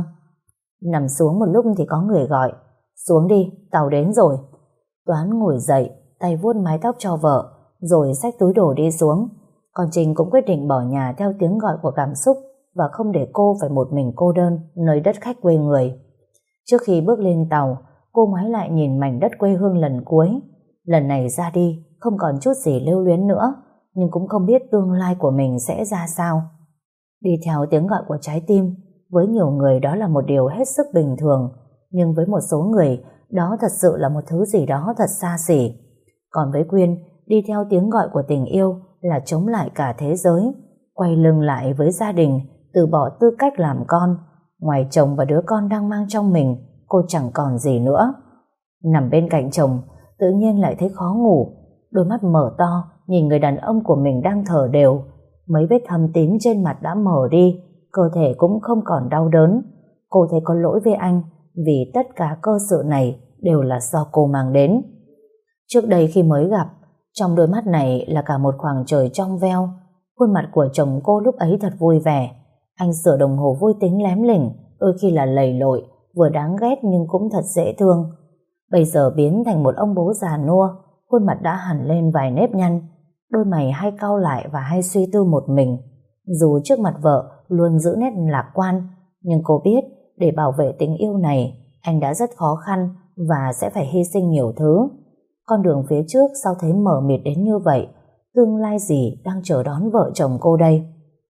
Nằm xuống một lúc thì có người gọi. Xuống đi, tàu đến rồi. Toán ngồi dậy, tay vuốt mái tóc cho vợ, rồi xách túi đồ đi xuống. Còn Trình cũng quyết định bỏ nhà theo tiếng gọi của cảm xúc và không để cô phải một mình cô đơn nơi đất khách quê người. Trước khi bước lên tàu, cô ngoái lại nhìn mảnh đất quê hương lần cuối. Lần này ra đi, không còn chút gì lưu luyến nữa, nhưng cũng không biết tương lai của mình sẽ ra sao. Đi theo tiếng gọi của trái tim, với nhiều người đó là một điều hết sức bình thường, nhưng với một số người, đó thật sự là một thứ gì đó thật xa xỉ. Còn với Quyên, đi theo tiếng gọi của tình yêu là chống lại cả thế giới, quay lưng lại với gia đình, từ bỏ tư cách làm con. Ngoài chồng và đứa con đang mang trong mình, cô chẳng còn gì nữa. Nằm bên cạnh chồng, tự nhiên lại thấy khó ngủ. Đôi mắt mở to, nhìn người đàn ông của mình đang thở đều. Mấy vết thâm tím trên mặt đã mở đi, cơ thể cũng không còn đau đớn. Cô thấy có lỗi với anh, vì tất cả cơ sự này đều là do cô mang đến. Trước đây khi mới gặp, trong đôi mắt này là cả một khoảng trời trong veo. Khuôn mặt của chồng cô lúc ấy thật vui vẻ. Anh sửa đồng hồ vui tính lém lỉnh, đôi khi là lầy lội, vừa đáng ghét nhưng cũng thật dễ thương. Bây giờ biến thành một ông bố già nua, khuôn mặt đã hẳn lên vài nếp nhăn, đôi mày hay cau lại và hay suy tư một mình. Dù trước mặt vợ luôn giữ nét lạc quan, nhưng cô biết để bảo vệ tình yêu này, anh đã rất khó khăn và sẽ phải hy sinh nhiều thứ. Con đường phía trước sao thấy mờ mịt đến như vậy? Tương lai gì đang chờ đón vợ chồng cô đây?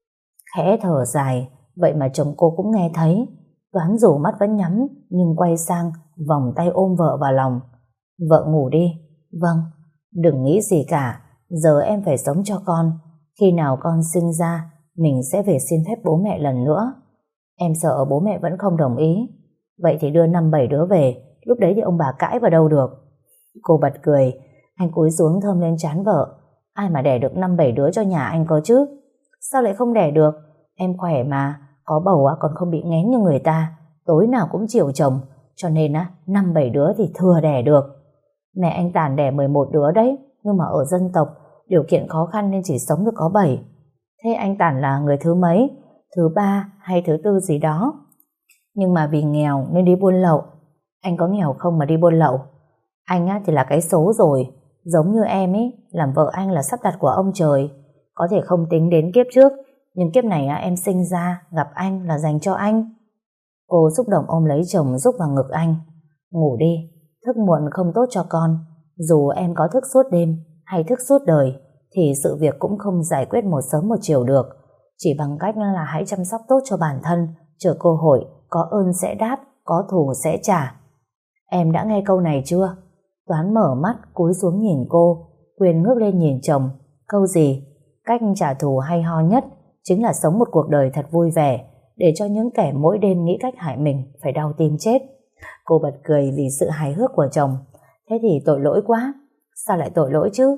Khẽ thở dài, vậy mà chồng cô cũng nghe thấy. Toán dù mắt vẫn nhắm, nhưng quay sang, vòng tay ôm vợ vào lòng. Vợ ngủ đi. Vâng. Đừng nghĩ gì cả, giờ em phải sống cho con. Khi nào con sinh ra, mình sẽ về xin phép bố mẹ lần nữa. Em sợ bố mẹ vẫn không đồng ý. Vậy thì đưa 5-7 đứa về, lúc đấy thì ông bà cãi vào đâu được. Cô bật cười, anh cúi xuống thơm lên trán vợ. Ai mà đẻ được 5-7 đứa cho nhà anh cơ chứ? Sao lại không đẻ được? Em khỏe mà, có bầu còn không bị nghén như người ta, tối nào cũng chiều chồng, cho nên 5-7 đứa thì thừa đẻ được. Mẹ anh Tản đẻ 11 đứa đấy, nhưng mà ở dân tộc điều kiện khó khăn nên chỉ sống được có 7. Thế anh Tản là người thứ mấy? Thứ 3 hay thứ 4 gì đó. Nhưng mà vì nghèo nên đi buôn lậu. Anh có nghèo không mà đi buôn lậu? Anh thì là cái số rồi. Giống như em ấy, làm vợ anh là sắp đặt của ông trời. Có thể không tính đến kiếp trước, nhưng kiếp này em sinh ra gặp anh là dành cho anh. Cô xúc động ôm lấy chồng rúc vào ngực anh. Ngủ đi, thức muộn không tốt cho con. dù em có thức suốt đêm hay thức suốt đời thì sự việc cũng không giải quyết một sớm một chiều được, chỉ bằng cách là hãy chăm sóc tốt cho bản thân, chờ cơ hội, có ơn sẽ đáp, có thù sẽ trả. Em đã nghe câu này chưa? Toán mở mắt cúi xuống nhìn cô, Quyền ngước lên nhìn chồng. Câu gì? Cách trả thù hay ho nhất chính là sống một cuộc đời thật vui vẻ, để cho những kẻ mỗi đêm nghĩ cách hại mình phải đau tim chết. Cô bật cười vì sự hài hước của chồng. Thế thì tội lỗi quá. Sao lại tội lỗi chứ?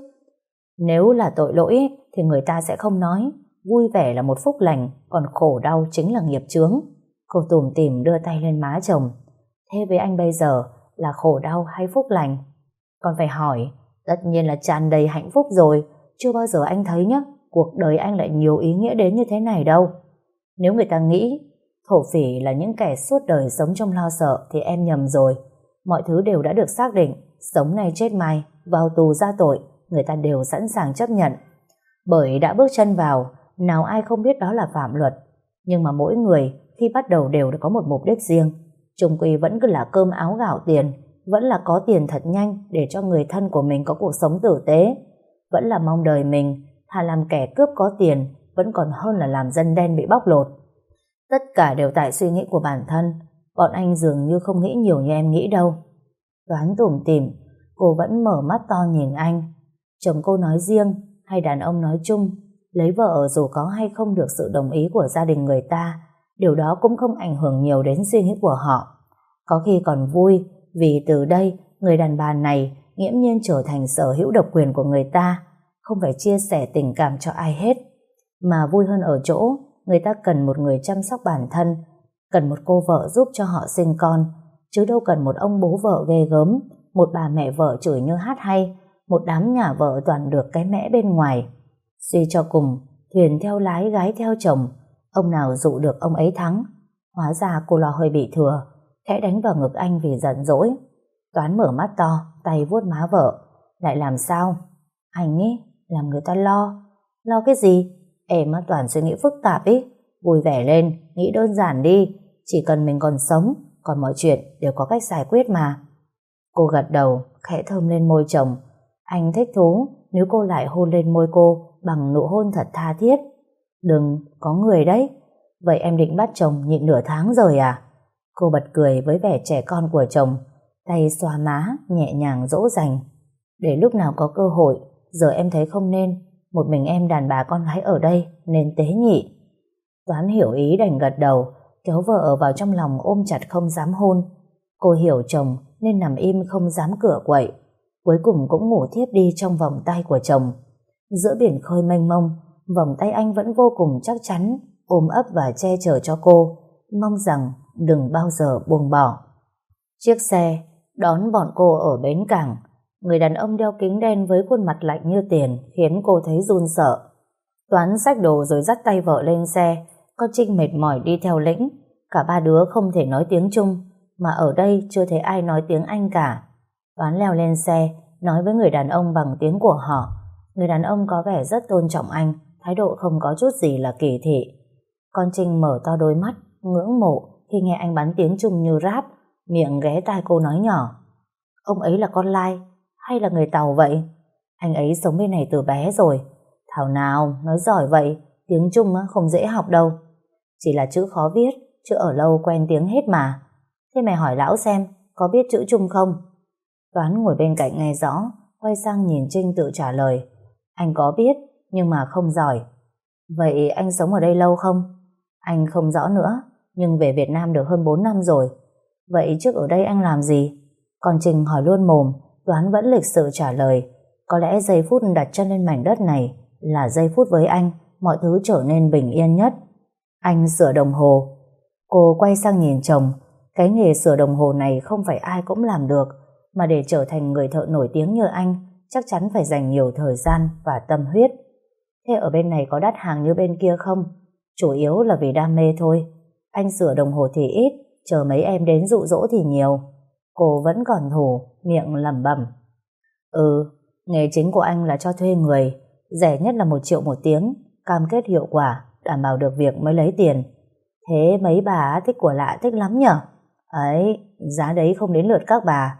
Nếu là tội lỗi thì người ta sẽ không nói vui vẻ là một phúc lành, còn khổ đau chính là nghiệp chướng. Cô tủm tỉm đưa tay lên má chồng. Thế với anh bây giờ là khổ đau hay phúc lành? Còn phải hỏi. Tất nhiên là tràn đầy hạnh phúc rồi. Chưa bao giờ anh thấy nhá, cuộc đời anh lại nhiều ý nghĩa đến như thế này đâu. Nếu người ta nghĩ thổ phỉ là những kẻ suốt đời sống trong lo sợ thì em nhầm rồi. Mọi thứ đều đã được xác định, sống nay chết mai, vào tù ra tội, người ta đều sẵn sàng chấp nhận. Bởi đã bước chân vào, nào ai không biết đó là phạm luật. Nhưng mà mỗi người khi bắt đầu đều có một mục đích riêng. Chung quy vẫn cứ là cơm áo gạo tiền, vẫn là có tiền thật nhanh để cho người thân của mình có cuộc sống tử tế. Vẫn là mong đời mình thà làm kẻ cướp có tiền vẫn còn hơn là làm dân đen bị bóc lột. Tất cả đều tại suy nghĩ của bản thân. Bọn anh dường như không nghĩ nhiều như em nghĩ đâu. Toán tủm tỉm, cô vẫn mở mắt to nhìn anh. Chồng cô nói riêng hay đàn ông nói chung, lấy vợ dù có hay không được sự đồng ý của gia đình người ta, điều đó cũng không ảnh hưởng nhiều đến suy nghĩ của họ. Có khi còn vui, vì từ đây người đàn bà này nghiễm nhiên trở thành sở hữu độc quyền của người ta, không phải chia sẻ tình cảm cho ai hết. Mà vui hơn ở chỗ người ta cần một người chăm sóc bản thân, cần một cô vợ giúp cho họ sinh con, chứ đâu cần một ông bố vợ ghê gớm, một bà mẹ vợ chửi như hát hay, một đám nhà vợ toàn được cái mẽ bên ngoài. Suy cho cùng, thuyền theo lái gái theo chồng, ông nào dụ được ông ấy thắng. Hóa ra cô lo hơi bị thừa, khẽ đánh vào ngực anh vì giận dỗi. Toán mở mắt to, tay vuốt má vợ. Lại làm sao? Anh ấy làm người ta lo. Lo cái gì? Em á toàn suy nghĩ phức tạp ý. Vui vẻ lên, nghĩ đơn giản đi. Chỉ cần mình còn sống, còn mọi chuyện đều có cách giải quyết mà. Cô gật đầu, khẽ thơm lên môi chồng. Anh thích thú nếu cô lại hôn lên môi cô bằng nụ hôn thật tha thiết. Đừng, có người đấy. Vậy em định bắt chồng nhịn nửa tháng rồi à? Cô bật cười với vẻ trẻ con của chồng, tay xoa má, nhẹ nhàng dỗ dành. Để lúc nào có cơ hội, giờ em thấy không nên. Một mình em đàn bà con gái ở đây nên tế nhị. Toán hiểu ý đành gật đầu, kéo vợ vào trong lòng ôm chặt không dám hôn. Cô hiểu chồng nên nằm im không dám cựa quậy. Cuối cùng cũng ngủ thiếp đi trong vòng tay của chồng. Giữa biển khơi mênh mông, vòng tay anh vẫn vô cùng chắc chắn, ôm ấp và che chở cho cô, mong rằng đừng bao giờ buông bỏ. Chiếc xe đón bọn cô ở bến cảng. Người đàn ông đeo kính đen với khuôn mặt lạnh như tiền khiến cô thấy run sợ. Toán xách đồ rồi dắt tay vợ lên xe. Con Trinh mệt mỏi đi theo lĩnh. Cả ba đứa không thể nói tiếng Trung, mà ở đây chưa thấy ai nói tiếng Anh cả. Toán leo lên xe, nói với người đàn ông bằng tiếng của họ. Người đàn ông có vẻ rất tôn trọng anh, thái độ không có chút gì là kỳ thị. Con Trinh mở to đôi mắt, ngưỡng mộ khi nghe anh bắn tiếng Trung như rap, miệng ghé tai cô nói nhỏ. Ông ấy là con Lai hay là người Tàu vậy? Anh ấy sống bên này từ bé rồi. Thảo nào, nói giỏi vậy, tiếng Trung không dễ học đâu. Chỉ là chữ khó viết, chứ ở lâu quen tiếng hết mà. Thế mày hỏi lão xem, có biết chữ Trung không? Toán ngồi bên cạnh nghe rõ, quay sang nhìn Trinh tự trả lời. Anh có biết, nhưng mà không giỏi. Vậy anh sống ở đây lâu không? Anh không rõ nữa, nhưng về Việt Nam được hơn 4 năm rồi. Vậy trước ở đây anh làm gì? Còn Trinh hỏi luôn mồm, Toán vẫn lịch sự trả lời. Có lẽ giây phút đặt chân lên mảnh đất này là giây phút với anh mọi thứ trở nên bình yên nhất. Anh sửa đồng hồ. Cô quay sang nhìn chồng. Cái nghề sửa đồng hồ này không phải ai cũng làm được, mà để trở thành người thợ nổi tiếng như anh chắc chắn phải dành nhiều thời gian và tâm huyết. Thế ở bên này có đắt hàng như bên kia không? Chủ yếu là vì đam mê thôi. Anh sửa đồng hồ thì ít, chờ mấy em đến dụ dỗ thì nhiều. Cô vẫn còn thủ, miệng lẩm bẩm. Nghề chính của anh là cho thuê người, rẻ nhất là 1 triệu một tiếng, cam kết hiệu quả, đảm bảo được việc mới lấy tiền. Thế mấy bà thích của lạ thích lắm nhở? Ấy, giá đấy không đến lượt các bà.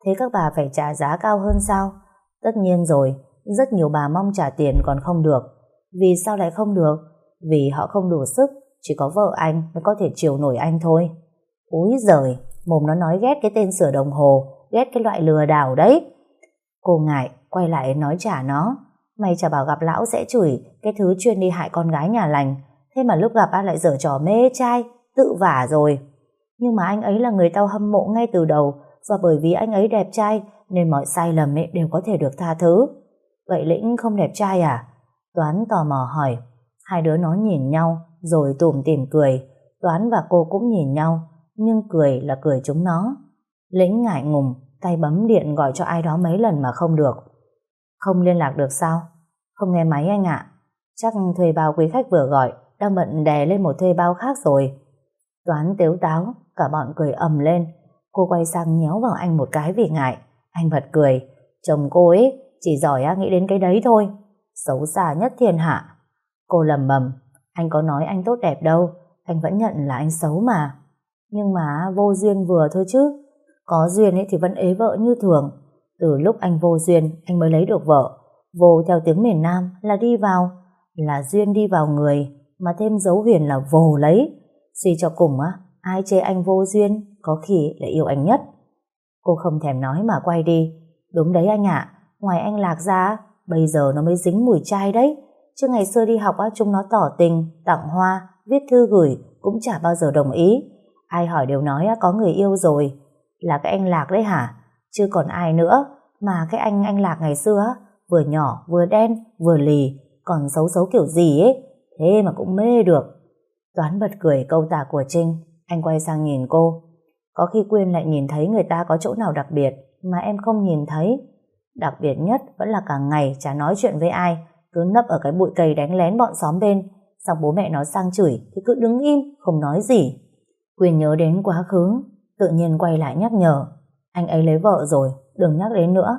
Thế các bà phải trả giá cao hơn sao? Tất nhiên rồi, rất nhiều bà mong trả tiền còn không được. Vì sao lại không được? Vì họ không đủ sức, chỉ có vợ anh mới có thể chiều nổi anh thôi. Úi giời, mồm nó nói ghét cái tên sửa đồng hồ, ghét cái loại lừa đảo đấy. Cô ngại, quay lại nói trả nó. Mày chả bảo gặp lão sẽ chửi cái thứ chuyên đi hại con gái nhà lành. Thế mà lúc gặp anh lại giở trò mê trai, tự vả rồi. Nhưng mà anh ấy là người tao hâm mộ ngay từ đầu, và bởi vì anh ấy đẹp trai nên mọi sai lầm ấy đều có thể được tha thứ. Vậy Lĩnh không đẹp trai à? Toán tò mò hỏi. Hai đứa nó nhìn nhau rồi tủm tỉm cười. Toán và cô cũng nhìn nhau, nhưng cười là cười chúng nó. Lĩnh ngại ngùng, tay bấm điện gọi cho ai đó mấy lần mà không được. Không liên lạc được sao? Không nghe máy anh ạ. Chắc thuê bao quý khách vừa gọi đang bận đè lên một thuê bao khác rồi. Toán tếu táo, cả bọn cười ầm lên. Cô quay sang nhéo vào anh một cái vì ngại. Anh bật cười. Chồng cô ấy chỉ giỏi nghĩ đến cái đấy thôi. Xấu xa nhất thiên hạ. Cô lầm bầm. Anh có nói anh tốt đẹp đâu, anh vẫn nhận là anh xấu mà. Nhưng mà vô duyên vừa thôi chứ. Có duyên ấy thì vẫn ế vợ như thường. Từ lúc anh vô duyên anh mới lấy được vợ. Vô theo tiếng miền Nam là đi vào, là duyên đi vào người, mà thêm dấu huyền là vồ lấy. Suy cho cùng ai chê anh vô duyên có khi lại yêu anh nhất. Cô không thèm nói mà quay đi. Đúng đấy anh ạ, ngoài anh Lạc ra bây giờ nó mới dính mùi trai đấy. Chứ ngày xưa đi học chúng nó tỏ tình, tặng hoa, viết thư gửi cũng chả bao giờ đồng ý. Ai hỏi đều nói có người yêu rồi. Là cái anh Lạc đấy hả? Chứ còn ai nữa. Mà cái anh Lạc ngày xưa vừa nhỏ vừa đen vừa lì, còn xấu xấu kiểu gì ấy, thế mà cũng mê được. Toán bật cười câu tả của Trinh. Anh quay sang nhìn cô. Có khi Quyên lại nhìn thấy người ta có chỗ nào đặc biệt mà em không nhìn thấy. Đặc biệt nhất vẫn là cả ngày chả nói chuyện với ai, cứ nấp ở cái bụi cây đánh lén bọn xóm bên. Xong bố mẹ nó sang chửi thì cứ đứng im không nói gì. Quyên nhớ đến quá khứ, tự nhiên quay lại nhắc nhở. Anh ấy lấy vợ rồi, đừng nhắc đến nữa.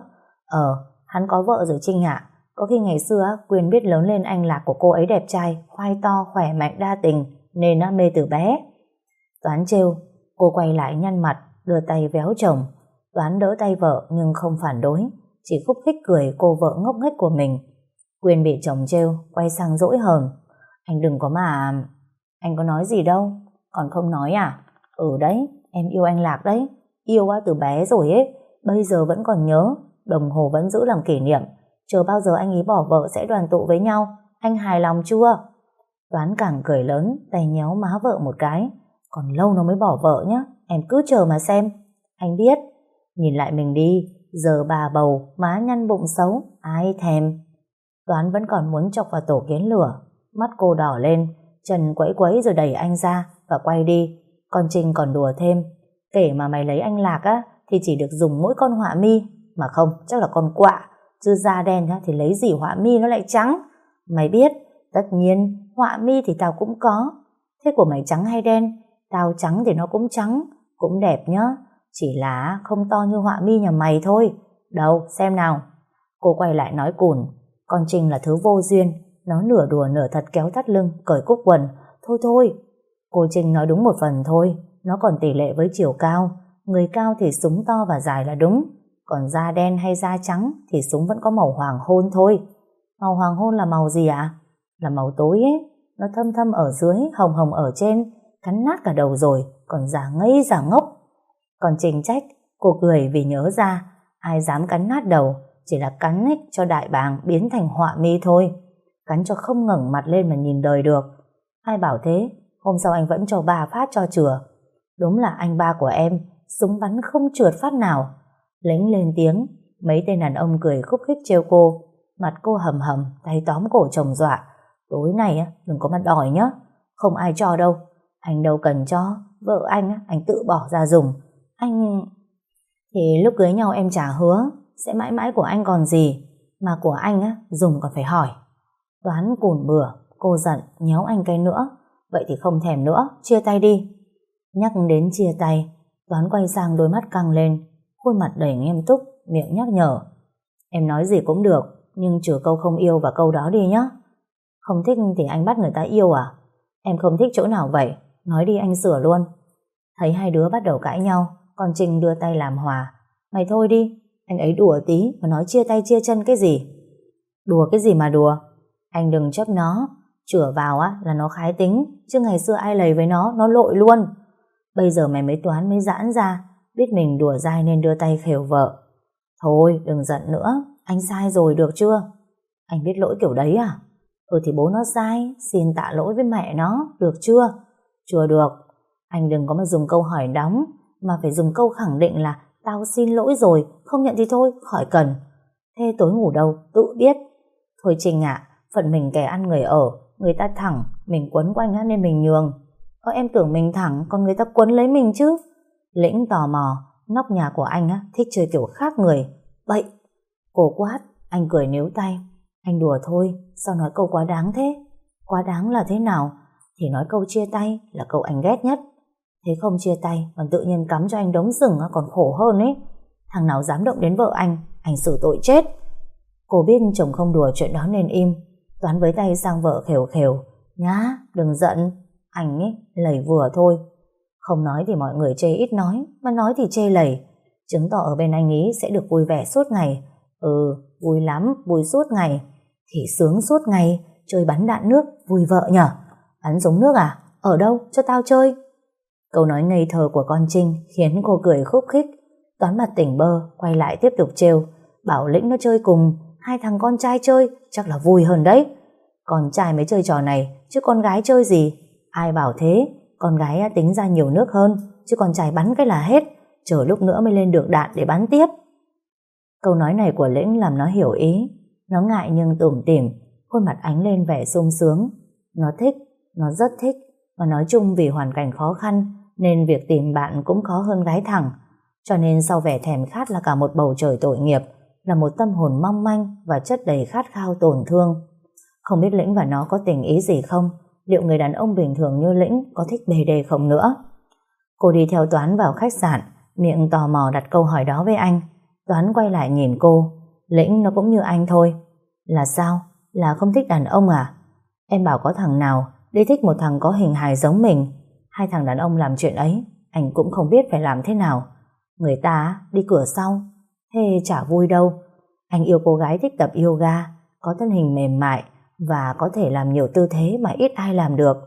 Hắn có vợ rồi Trinh ạ. Có khi ngày xưa Quyên biết lớn lên anh Lạc của cô ấy đẹp trai, khoai to, khỏe mạnh, đa tình nên mê từ bé. Toán trêu. Cô quay lại nhăn mặt, đưa tay véo chồng. Toán đỡ tay vợ nhưng không phản đối, chỉ khúc khích cười cô vợ ngốc nghếch của mình. Quyên bị chồng trêu, quay sang dỗi hờn. Anh đừng có mà... Anh có nói gì đâu. Còn không nói à? Ừ đấy, em yêu anh Lạc đấy. Yêu từ bé rồi ấy. Bây giờ vẫn còn nhớ. Đồng hồ vẫn giữ làm kỷ niệm. Chờ bao giờ anh ấy bỏ vợ sẽ đoàn tụ với nhau. Anh hài lòng chưa? Toán càng cười lớn, tay nhéo má vợ một cái. Còn lâu nó mới bỏ vợ nhá. Em cứ chờ mà xem. Anh biết. Nhìn lại mình đi. Giờ bà bầu, má nhăn bụng xấu, ai thèm. Toán vẫn còn muốn chọc vào tổ kiến lửa. Mắt cô đỏ lên, chân quẫy quẫy rồi đẩy anh ra và quay đi. Con Trinh còn đùa thêm. Kể mà mày lấy anh Lạc thì chỉ được dùng mỗi con họa mi. Mà không, chắc là con quạ. Chứ da đen thì lấy gì họa mi nó lại trắng. Mày biết, tất nhiên họa mi thì tao cũng có. Thế của mày trắng hay đen? Tao trắng thì nó cũng trắng, cũng đẹp nhá. Chỉ là không to như họa mi nhà mày thôi. Đâu, xem nào. Cô quay lại nói cùn. Con Trinh là thứ vô duyên. Nó nửa đùa nửa thật kéo thắt lưng, cởi cúc quần. Thôi thôi. Cô Trinh nói đúng một phần thôi. Nó còn tỷ lệ với chiều cao. Người cao thì súng to và dài là đúng. Còn da đen hay da trắng thì súng vẫn có màu hoàng hôn thôi. Màu hoàng hôn là màu gì ạ? Là màu tối ấy. Nó thâm thâm ở dưới, hồng hồng ở trên. Cắn nát cả đầu rồi. Còn giả ngây giả ngốc. Còn Trinh trách. Cô cười vì nhớ ra. Ai dám cắn nát đầu, chỉ là cắn cho đại bàng biến thành họa mi thôi. Cắn cho không ngẩng mặt lên mà nhìn đời được. Ai bảo thế? Hôm sau anh vẫn cho 3 phát cho chừa. Đúng là anh ba của em, súng bắn không trượt phát nào. Lính lên tiếng. Mấy tên đàn ông cười khúc khích trêu cô. Mặt cô hầm hầm, tay tóm cổ chồng dọa. Tối nay đừng có mà đòi nhá. Không ai cho đâu. Anh đâu cần cho. Vợ anh tự bỏ ra dùng. Anh... Thì lúc cưới nhau em chả hứa sẽ mãi mãi của anh còn gì. Mà của anh dùng còn phải hỏi. Toán cùn bừa. Cô giận nhéo anh cái nữa. Vậy thì không thèm nữa, chia tay đi. Nhắc đến chia tay, Toán quay sang đôi mắt căng lên, khuôn mặt đầy nghiêm túc, miệng nhắc nhở. Em nói gì cũng được, nhưng trừ câu không yêu và câu đó đi nhé. Không thích thì anh bắt người ta yêu à? Em không thích chỗ nào vậy? Nói đi anh sửa luôn. Thấy hai đứa bắt đầu cãi nhau, con Trinh đưa tay làm hòa. Mày thôi đi, anh ấy đùa tí mà nói chia tay chia chân cái gì. Đùa cái gì mà đùa, anh đừng chấp nó, chửa vào á là nó khái tính, chứ ngày xưa ai lầy với nó lội luôn. Bây giờ mày mới toán mới giãn ra, biết mình đùa dai nên đưa tay khều vợ. Thôi đừng giận nữa, anh sai rồi được chưa? Anh biết lỗi kiểu đấy à? Thì bố nó sai, xin tạ lỗi với mẹ nó, được chưa? Chưa được, anh đừng có mà dùng câu hỏi đóng, mà phải dùng câu khẳng định là tao xin lỗi rồi, không nhận thì thôi, khỏi cần. Thế tối ngủ đâu, tự biết. Thôi Trinh ạ, phận mình kẻ ăn người ở, người ta thẳng, mình quấn quanh á nên mình nhường. Em tưởng mình thẳng, còn người ta quấn lấy mình chứ. Lĩnh tò mò, nóc nhà của anh á thích chơi kiểu khác người. Bậy. Cô quát, anh cười níu tay. Anh đùa thôi, sao nói câu quá đáng thế? Quá đáng là thế nào? Thì nói câu chia tay là câu anh ghét nhất. Thế không chia tay còn tự nhiên cắm cho anh đống sừng còn khổ hơn ấy. Thằng nào dám động đến vợ anh xử tội chết. Cô biết chồng không đùa chuyện đó nên im. Toán với tay sang vợ khều khều. Nhá, đừng giận, anh ấy lầy vừa thôi. Không nói thì mọi người chê ít nói, mà nói thì chê lầy. Chứng tỏ ở bên anh ấy sẽ được vui vẻ suốt ngày. Vui lắm, vui suốt ngày. Thì sướng suốt ngày, chơi bắn đạn nước, vui vợ nhở. Bắn súng nước à? Ở đâu? Cho tao chơi. Câu nói ngây thơ của con Trinh khiến cô cười khúc khích. Toán mặt tỉnh bơ, quay lại tiếp tục trêu. Bảo Lĩnh nó chơi cùng, hai thằng con trai chơi, chắc là vui hơn đấy. Con trai mới chơi trò này, chứ con gái chơi gì? Ai bảo thế? Con gái tính ra nhiều nước hơn, chứ con trai bắn cái là hết. Chờ lúc nữa mới lên được đạn để bắn tiếp. Câu nói này của Lĩnh làm nó hiểu ý. Nó ngại nhưng tủm tỉm, khuôn mặt ánh lên vẻ sung sướng. Nó thích, nó rất thích. Và nói chung vì hoàn cảnh khó khăn nên việc tìm bạn cũng khó hơn gái thẳng. Cho nên sau vẻ thèm khát là cả một bầu trời tội nghiệp, là một tâm hồn mong manh và chất đầy khát khao tổn thương. Không biết Lĩnh và nó có tình ý gì không? Liệu người đàn ông bình thường như Lĩnh có thích bề đề không nữa? Cô đi theo Toán vào khách sạn, miệng tò mò đặt câu hỏi đó với anh. Toán quay lại nhìn cô. Lĩnh nó cũng như anh thôi. Là sao? Là không thích đàn ông à? Em bảo có thằng nào đi thích một thằng có hình hài giống mình. Hai thằng đàn ông làm chuyện ấy, anh cũng không biết phải làm thế nào. Người ta đi cửa sau, thế chả vui đâu. Anh yêu cô gái thích tập yoga, có thân hình mềm mại và có thể làm nhiều tư thế mà ít ai làm được,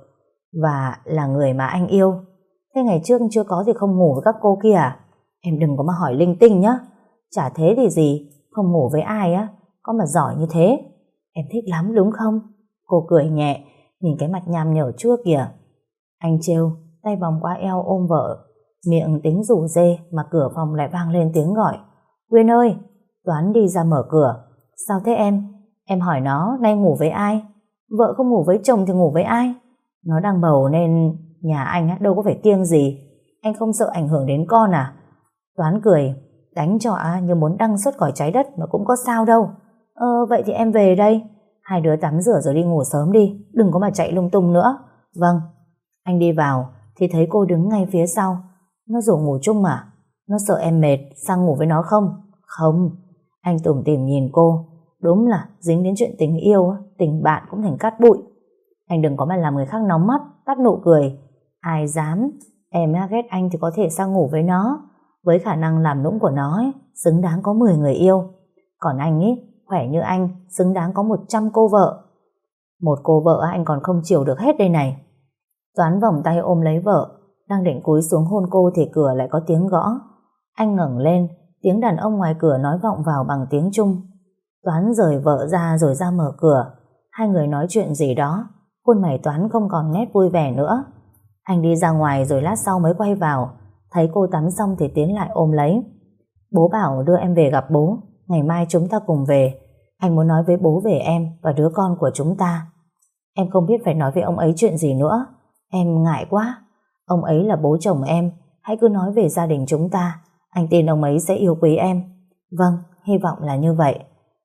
và là người mà anh yêu. Thế ngày trước chưa có thì không ngủ với các cô kia à? Em đừng có mà hỏi linh tinh nhá. Chả thế thì gì, không ngủ với ai á, có mà giỏi như thế. Em thích lắm đúng không? Cô cười nhẹ, nhìn cái mặt nham nhở chua kìa. Anh trêu, tay vòng qua eo ôm vợ, miệng tính rủ dê mà cửa phòng lại vang lên tiếng gọi. Quyên ơi! Toán đi ra mở cửa. Sao thế em? Em hỏi nó nay ngủ với ai? Vợ không ngủ với chồng thì ngủ với ai? Nó đang bầu nên nhà anh đâu có phải kiêng gì. Anh không sợ ảnh hưởng đến con à? Toán cười, đánh cho như muốn đăng xuất khỏi trái đất mà cũng có sao đâu. Vậy thì em về đây. Hai đứa tắm rửa rồi đi ngủ sớm đi, đừng có mà chạy lung tung nữa. Vâng. Anh đi vào thì thấy cô đứng ngay phía sau. Nó rủ ngủ chung à? Nó sợ em mệt sang ngủ với nó không? Không. Anh tủm tỉm nhìn cô. Đúng là dính đến chuyện tình yêu, tình bạn cũng thành cát bụi. Anh đừng có mà làm người khác nóng mắt, tắt nụ cười. Ai dám? Em ghét anh thì có thể sang ngủ với nó. Với khả năng làm nũng của nó xứng đáng có 10 người yêu. Còn anh khỏe như anh, xứng đáng có 100 cô vợ. Một cô vợ anh còn không chiều được hết đây này. Toán vòng tay ôm lấy vợ, đang định cúi xuống hôn cô thì cửa lại có tiếng gõ. Anh ngẩng lên, tiếng đàn ông ngoài cửa nói vọng vào bằng tiếng Trung. Toán rời vợ ra rồi ra mở cửa. Hai người nói chuyện gì đó, khuôn mặt Toán không còn nét vui vẻ nữa. Anh đi ra ngoài rồi lát sau mới quay vào, thấy cô tắm xong thì tiến lại ôm lấy. Bố bảo đưa em về gặp bố, ngày mai chúng ta cùng về. Anh muốn nói với bố về em và đứa con của chúng ta. Em không biết phải nói với ông ấy chuyện gì nữa. Em ngại quá. Ông ấy là bố chồng em, hãy cứ nói về gia đình chúng ta. Anh tin ông ấy sẽ yêu quý em. Vâng, hy vọng là như vậy.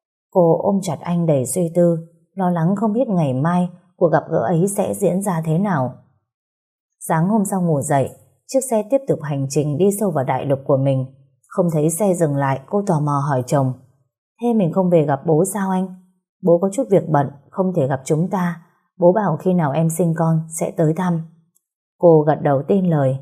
Cô ôm chặt anh đầy suy tư, lo lắng không biết ngày mai cuộc gặp gỡ ấy sẽ diễn ra thế nào. Sáng hôm sau ngủ dậy, chiếc xe tiếp tục hành trình đi sâu vào đại lục của mình. Không thấy xe dừng lại, cô tò mò hỏi chồng. Thế mình không về gặp bố sao anh? Bố có chút việc bận, không thể gặp chúng ta. Bố bảo khi nào em sinh con sẽ tới thăm. Cô gật đầu tin lời.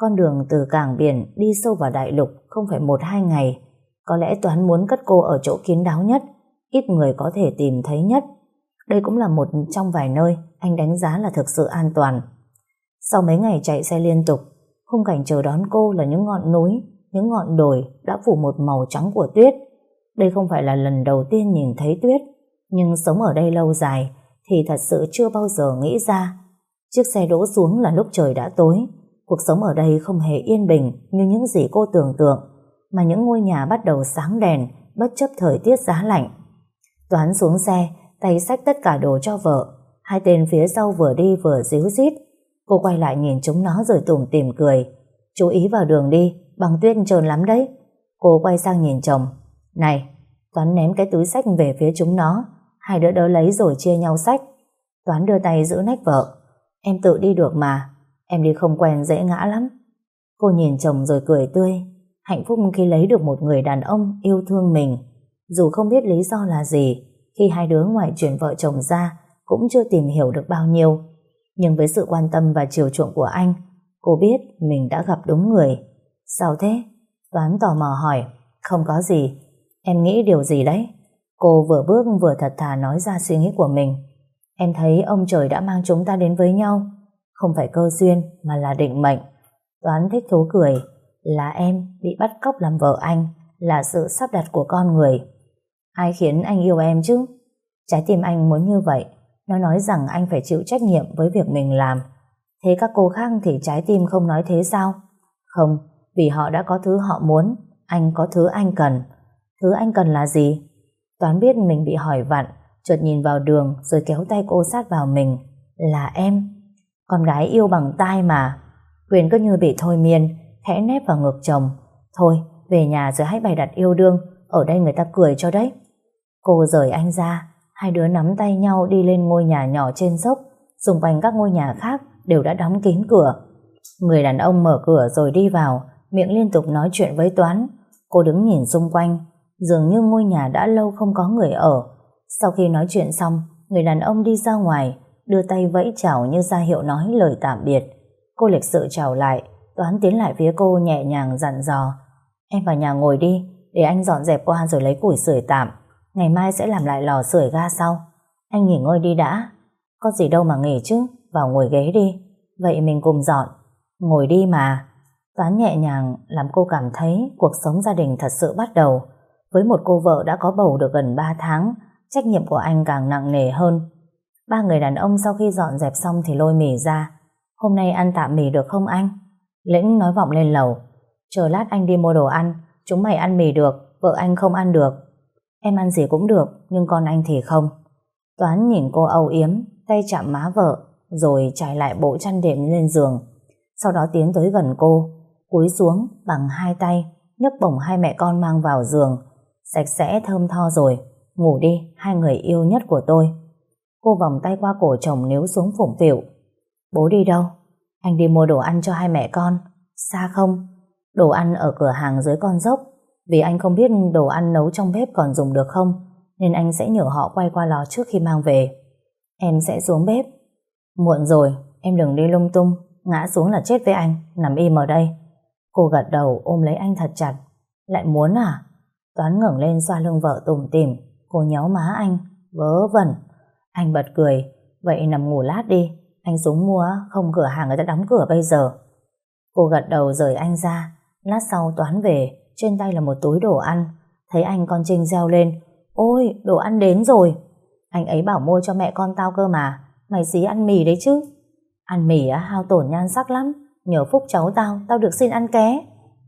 Con đường từ cảng biển đi sâu vào đại lục không phải 1-2 ngày. Có lẽ Toán muốn cất cô ở chỗ kín đáo nhất, ít người có thể tìm thấy nhất. Đây cũng là một trong vài nơi anh đánh giá là thực sự an toàn. Sau mấy ngày chạy xe liên tục, khung cảnh chờ đón cô là những ngọn núi, những ngọn đồi đã phủ một màu trắng của tuyết. Đây không phải là lần đầu tiên nhìn thấy tuyết, nhưng sống ở đây lâu dài thì thật sự chưa bao giờ nghĩ ra. Chiếc xe đỗ xuống là lúc trời đã tối. Cuộc sống ở đây không hề yên bình như những gì cô tưởng tượng, mà những ngôi nhà bắt đầu sáng đèn bất chấp thời tiết giá lạnh. Toán xuống xe, tay xách tất cả đồ cho vợ. Hai tên phía sau vừa đi vừa díu dít. Cô quay lại nhìn chúng nó rồi tủm tỉm cười. Chú ý vào đường đi, băng tuyết trơn lắm đấy. Cô quay sang nhìn chồng. Này, Toán ném cái túi xách về phía chúng nó. Hai đứa đỡ lấy rồi chia nhau xách. Toán đưa tay giữ nách vợ. Em tự đi được mà, em đi không quen dễ ngã lắm. Cô nhìn chồng rồi cười tươi. Hạnh phúc khi lấy được một người đàn ông yêu thương mình. Dù không biết lý do là gì, khi hai đứa ngoại chuyện vợ chồng ra cũng chưa tìm hiểu được bao nhiêu, nhưng với sự quan tâm và chiều chuộng của anh, cô biết mình đã gặp đúng người. Sao thế? Toán tò mò hỏi. Không có gì. Em nghĩ điều gì đấy? Cô vừa bước vừa thật thà nói ra suy nghĩ của mình. Em thấy ông trời đã mang chúng ta đến với nhau, không phải cơ duyên mà là định mệnh. Toán thích thú cười. Là em bị bắt cóc làm vợ anh, là sự sắp đặt của con người. Ai khiến anh yêu em chứ? Trái tim anh muốn như vậy. Nó nói rằng anh phải chịu trách nhiệm với việc mình làm. Thế các cô khác thì trái tim không nói thế sao? Không, vì họ đã có thứ họ muốn, anh có thứ anh cần. Thứ anh cần là gì? Toán biết mình bị hỏi vặn, chợt nhìn vào đường rồi kéo tay cô sát vào mình. Là em. Con gái yêu bằng tai mà. Quyền cứ như bị thôi miên, khẽ nép vào ngực chồng. Thôi, về nhà rồi hãy bày đặt yêu đương, ở đây người ta cười cho đấy. Cô rời anh ra, hai đứa nắm tay nhau đi lên ngôi nhà nhỏ trên dốc. Xung quanh các ngôi nhà khác đều đã đóng kín cửa. Người đàn ông mở cửa rồi đi vào, miệng liên tục nói chuyện với Toán. Cô đứng nhìn xung quanh, dường như ngôi nhà đã lâu không có người ở. Sau khi nói chuyện xong, người đàn ông đi ra ngoài, đưa tay vẫy chào như ra hiệu nói lời tạm biệt. Cô lịch sự chào lại. Toán tiến lại phía cô nhẹ nhàng dặn dò. Em vào nhà ngồi đi, để anh dọn dẹp qua rồi lấy củi sưởi tạm. Ngày mai sẽ làm lại lò sưởi ga sau. Anh nghỉ ngơi đi đã. Có gì đâu mà nghỉ chứ, vào ngồi ghế đi. Vậy mình cùng dọn. Ngồi đi mà. Toán nhẹ nhàng làm cô cảm thấy cuộc sống gia đình thật sự bắt đầu. Với một cô vợ đã có bầu được gần 3 tháng, trách nhiệm của anh càng nặng nề hơn. Ba người đàn ông sau khi dọn dẹp xong thì lôi mì ra. Hôm nay ăn tạm mì được không anh? Lĩnh nói vọng lên lầu. Chờ lát anh đi mua đồ ăn, chúng mày ăn mì được, vợ anh không ăn được. Em ăn gì cũng được, nhưng con anh thì không. Toán nhìn cô âu yếm, tay chạm má vợ, rồi trải lại bộ chăn đệm lên giường. Sau đó tiến tới gần cô, cúi xuống bằng hai tay, nhấc bổng hai mẹ con mang vào giường. Sạch sẽ thơm tho rồi, ngủ đi, hai người yêu nhất của tôi. Cô vòng tay qua cổ chồng níu xuống phụng phịu. Bố đi đâu? Anh đi mua đồ ăn cho hai mẹ con. Xa không? Đồ ăn ở cửa hàng dưới con dốc. Vì anh không biết đồ ăn nấu trong bếp còn dùng được không, nên anh sẽ nhờ họ quay qua lò trước khi mang về. Em sẽ xuống bếp. Muộn rồi, em đừng đi lung tung, ngã xuống là chết với anh, nằm im ở đây. Cô gật đầu ôm lấy anh thật chặt. Lại muốn à? Toán ngẩng lên xoa lưng vợ tủm tỉm. Cô nhéo má anh. Vớ vẩn. Anh bật cười. Vậy nằm ngủ lát đi, anh xuống mua, không cửa hàng người ta đóng cửa bây giờ. Cô gật đầu rời anh ra. Lát sau Toán về, trên tay là một túi đồ ăn. Thấy anh con Trinh reo lên. Ôi, đồ ăn đến rồi. Anh ấy bảo mua cho mẹ con tao cơ mà. Mày xí ăn mì đấy chứ? Ăn mì á, hao tổn nhan sắc lắm. Nhờ phúc cháu tao được xin ăn ké.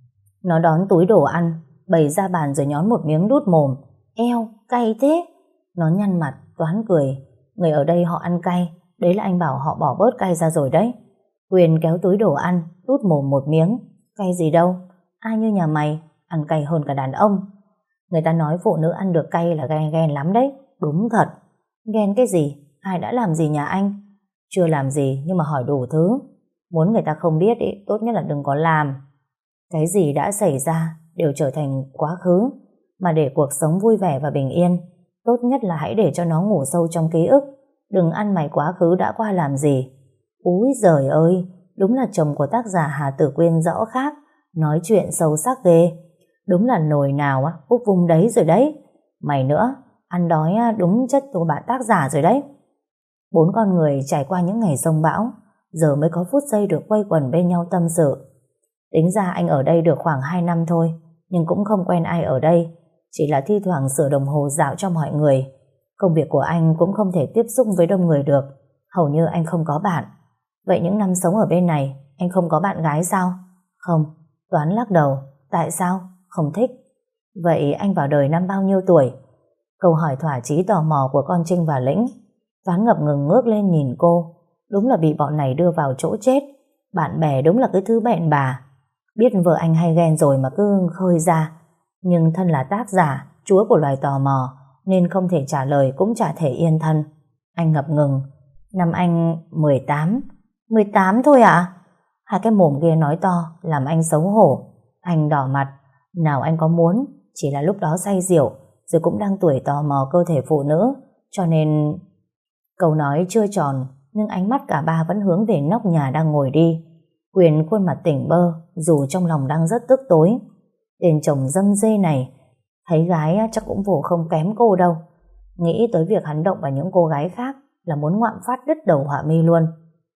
Nó đón túi đồ ăn, bày ra bàn rồi nhón một miếng đút mồm. Eo, cay thế. Nó nhăn mặt. Toán cười. Người ở đây họ ăn cay, đấy là anh bảo họ bỏ bớt cay ra rồi đấy. Quyền kéo túi đồ ăn, đút mồm một miếng. Cay gì đâu, ai như nhà mày, ăn cay hơn cả đàn ông. Người ta nói phụ nữ ăn được cay là ghen lắm đấy. Đúng thật. Ghen cái gì? Ai đã làm gì nhà anh? Chưa làm gì nhưng mà hỏi đủ thứ. Muốn người ta không biết ý, tốt nhất là đừng có làm. Cái gì đã xảy ra đều trở thành quá khứ. Mà để cuộc sống vui vẻ và bình yên, tốt nhất là hãy để cho nó ngủ sâu trong ký ức. Đừng ăn mày quá khứ đã qua làm gì. Úi giời ơi, đúng là chồng của tác giả Hà Tử Quyên rõ khác, nói chuyện sâu sắc ghê. Đúng là nồi nào úp vung đấy rồi đấy. Mày nữa, ăn đói đúng chất của bạn tác giả rồi đấy. Bốn con người trải qua những ngày giông bão, giờ mới có phút giây được quây quần bên nhau tâm sự. Tính ra anh ở đây được khoảng 2 năm thôi, nhưng cũng không quen ai ở đây, chỉ là thi thoảng sửa đồng hồ dạo cho mọi người. Công việc của anh cũng không thể tiếp xúc với đông người được, hầu như anh không có bạn. Vậy những năm sống ở bên này, anh không có bạn gái sao? Không, Toán lắc đầu. Tại sao? Không thích. Vậy anh vào đời năm bao nhiêu tuổi? Câu hỏi thỏa chí tò mò của con Trinh và Lĩnh. Toán ngập ngừng ngước lên nhìn cô. Đúng là bị bọn này đưa vào chỗ chết. Bạn bè đúng là cái thứ bẹn bà. Biết vợ anh hay ghen rồi mà cứ khơi ra. Nhưng thân là tác giả, chúa của loài tò mò, nên không thể trả lời cũng chả thể yên thân. Anh ngập ngừng. Năm anh 18. 18 thôi à? Hai cái mồm kia nói to làm anh xấu hổ. Anh đỏ mặt. Nào anh có muốn, chỉ là lúc đó say rượu, rồi cũng đang tuổi tò mò cơ thể phụ nữ, cho nên... Câu nói chưa tròn, nhưng ánh mắt cả ba vẫn hướng về nóc nhà đang ngồi đi. Quyền khuôn mặt tỉnh bơ, dù trong lòng đang rất tức tối. Tên chồng dâm dê này, thấy gái chắc cũng vồ không kém cô đâu. Nghĩ tới việc hắn động vào những cô gái khác là muốn ngoạm phát đứt đầu họa mi luôn.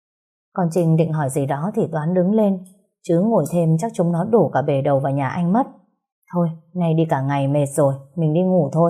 Còn Trình định hỏi gì đó thì Toán đứng lên, chứ ngồi thêm chắc chúng nó đổ cả bể đầu vào nhà anh mất. Thôi, nay đi cả ngày mệt rồi, mình đi ngủ thôi.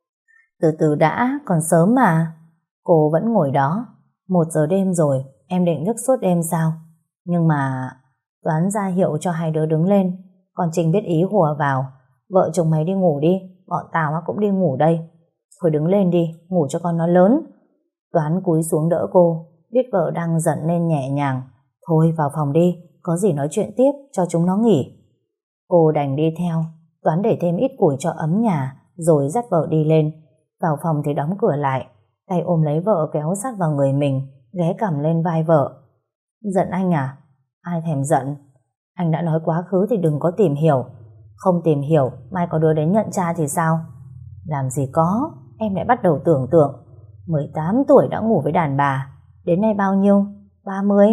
Từ từ đã, còn sớm mà. Cô vẫn ngồi đó. 1 giờ đêm rồi, em định thức suốt đêm sao? Nhưng mà... Toán ra hiệu cho hai đứa đứng lên. Còn Trình biết ý hùa vào. Vợ chồng mày đi ngủ đi, bọn tao cũng đi ngủ đây. Thôi đứng lên đi, ngủ cho con nó lớn. Toán cúi xuống đỡ cô, biết vợ đang giận nên nhẹ nhàng. Thôi vào phòng đi, có gì nói chuyện tiếp cho chúng nó nghỉ. Cô đành đi theo. Toán để thêm ít củi cho ấm nhà, rồi dắt vợ đi lên. Vào phòng thì đóng cửa lại, tay ôm lấy vợ kéo sát vào người mình, ghé cằm lên vai vợ. Giận anh à? Ai thèm giận. Anh đã nói quá khứ thì đừng có tìm hiểu. Không tìm hiểu, mai có đứa đến nhận cha thì sao? Làm gì có, em lại bắt đầu tưởng tượng. 18 tuổi đã ngủ với đàn bà, đến nay bao nhiêu? 30?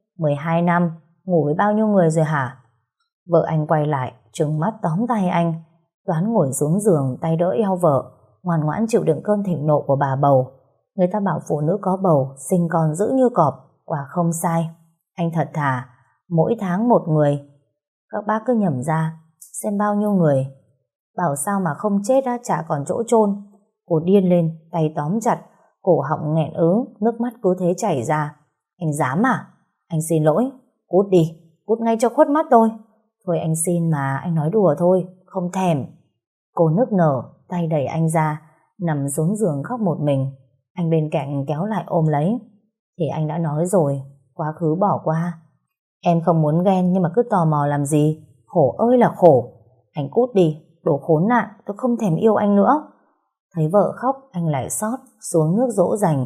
12 năm, ngủ với bao nhiêu người rồi hả? Vợ anh quay lại, trừng mắt tóm tay anh. Toán ngồi xuống giường, tay đỡ eo vợ, ngoan ngoãn chịu đựng cơn thịnh nộ của bà bầu. Người ta bảo phụ nữ có bầu, sinh con dữ như cọp, quả không sai. Anh thật thà, mỗi tháng 1 người. Các bác cứ nhẩm ra, xem bao nhiêu người. Bảo sao mà không chết chả còn chỗ chôn. Cô điên lên, tay tóm chặt, cổ họng nghẹn ứ, nước mắt cứ thế chảy ra. Anh dám à? Anh xin lỗi. Cút đi, cút ngay cho khuất mắt tôi. Thôi anh xin mà, anh nói đùa thôi, không thèm. Cô nức nở, tay đẩy anh ra, nằm xuống giường khóc một mình. Anh bên cạnh kéo lại ôm lấy. Thì anh đã nói rồi, quá khứ bỏ qua. Em không muốn ghen nhưng mà cứ tò mò làm gì. Khổ ơi là khổ. Anh cút đi, đồ khốn nạn, tôi không thèm yêu anh nữa. Thấy vợ khóc, anh lại xót xuống nước dỗ dành.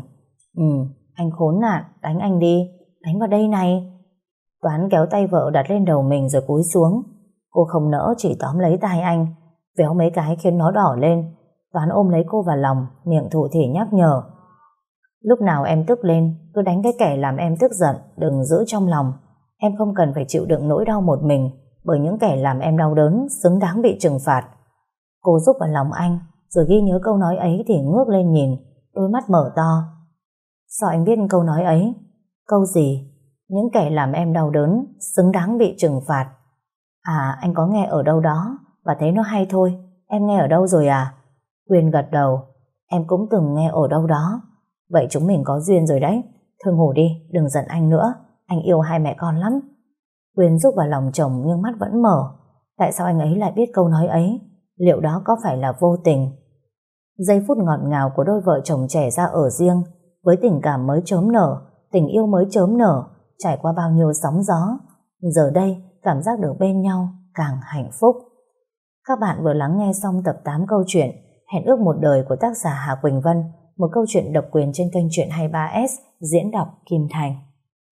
Anh khốn nạn, đánh anh đi, đánh vào đây này. Toán kéo tay vợ đặt lên đầu mình rồi cúi xuống. Cô không nỡ, chỉ tóm lấy tay anh, véo mấy cái khiến nó đỏ lên. Toán ôm lấy cô vào lòng, miệng thủ thỉ nhắc nhở. Lúc nào em tức lên, cứ đánh cái kẻ làm em tức giận, đừng giữ trong lòng. Em không cần phải chịu đựng nỗi đau một mình, bởi những kẻ làm em đau đớn xứng đáng bị trừng phạt. Cô giúp vào lòng anh, rồi ghi nhớ câu nói ấy thì ngước lên nhìn, đôi mắt mở to. Sao anh biết câu nói ấy? Câu gì? Những kẻ làm em đau đớn xứng đáng bị trừng phạt. À, anh có nghe ở đâu đó và thấy nó hay thôi. Em nghe ở đâu rồi à? Quyên gật đầu. Em cũng từng nghe ở đâu đó. Vậy chúng mình có duyên rồi đấy. Thôi ngủ đi, đừng giận anh nữa. Anh yêu hai mẹ con lắm. Quyên rúc vào lòng chồng nhưng mắt vẫn mở. Tại sao anh ấy lại biết câu nói ấy? Liệu đó có phải là vô tình? Giây phút ngọt ngào của đôi vợ chồng trẻ ra ở riêng, với tình cảm mới chớm nở, tình yêu mới chớm nở, trải qua bao nhiêu sóng gió, giờ đây cảm giác được bên nhau càng hạnh phúc. Các bạn vừa lắng nghe xong tập 8 câu chuyện Hẹn ước một đời của tác giả Hà Quỳnh Vân, một câu chuyện độc quyền trên kênh Truyện 23S, diễn đọc Kim Thành.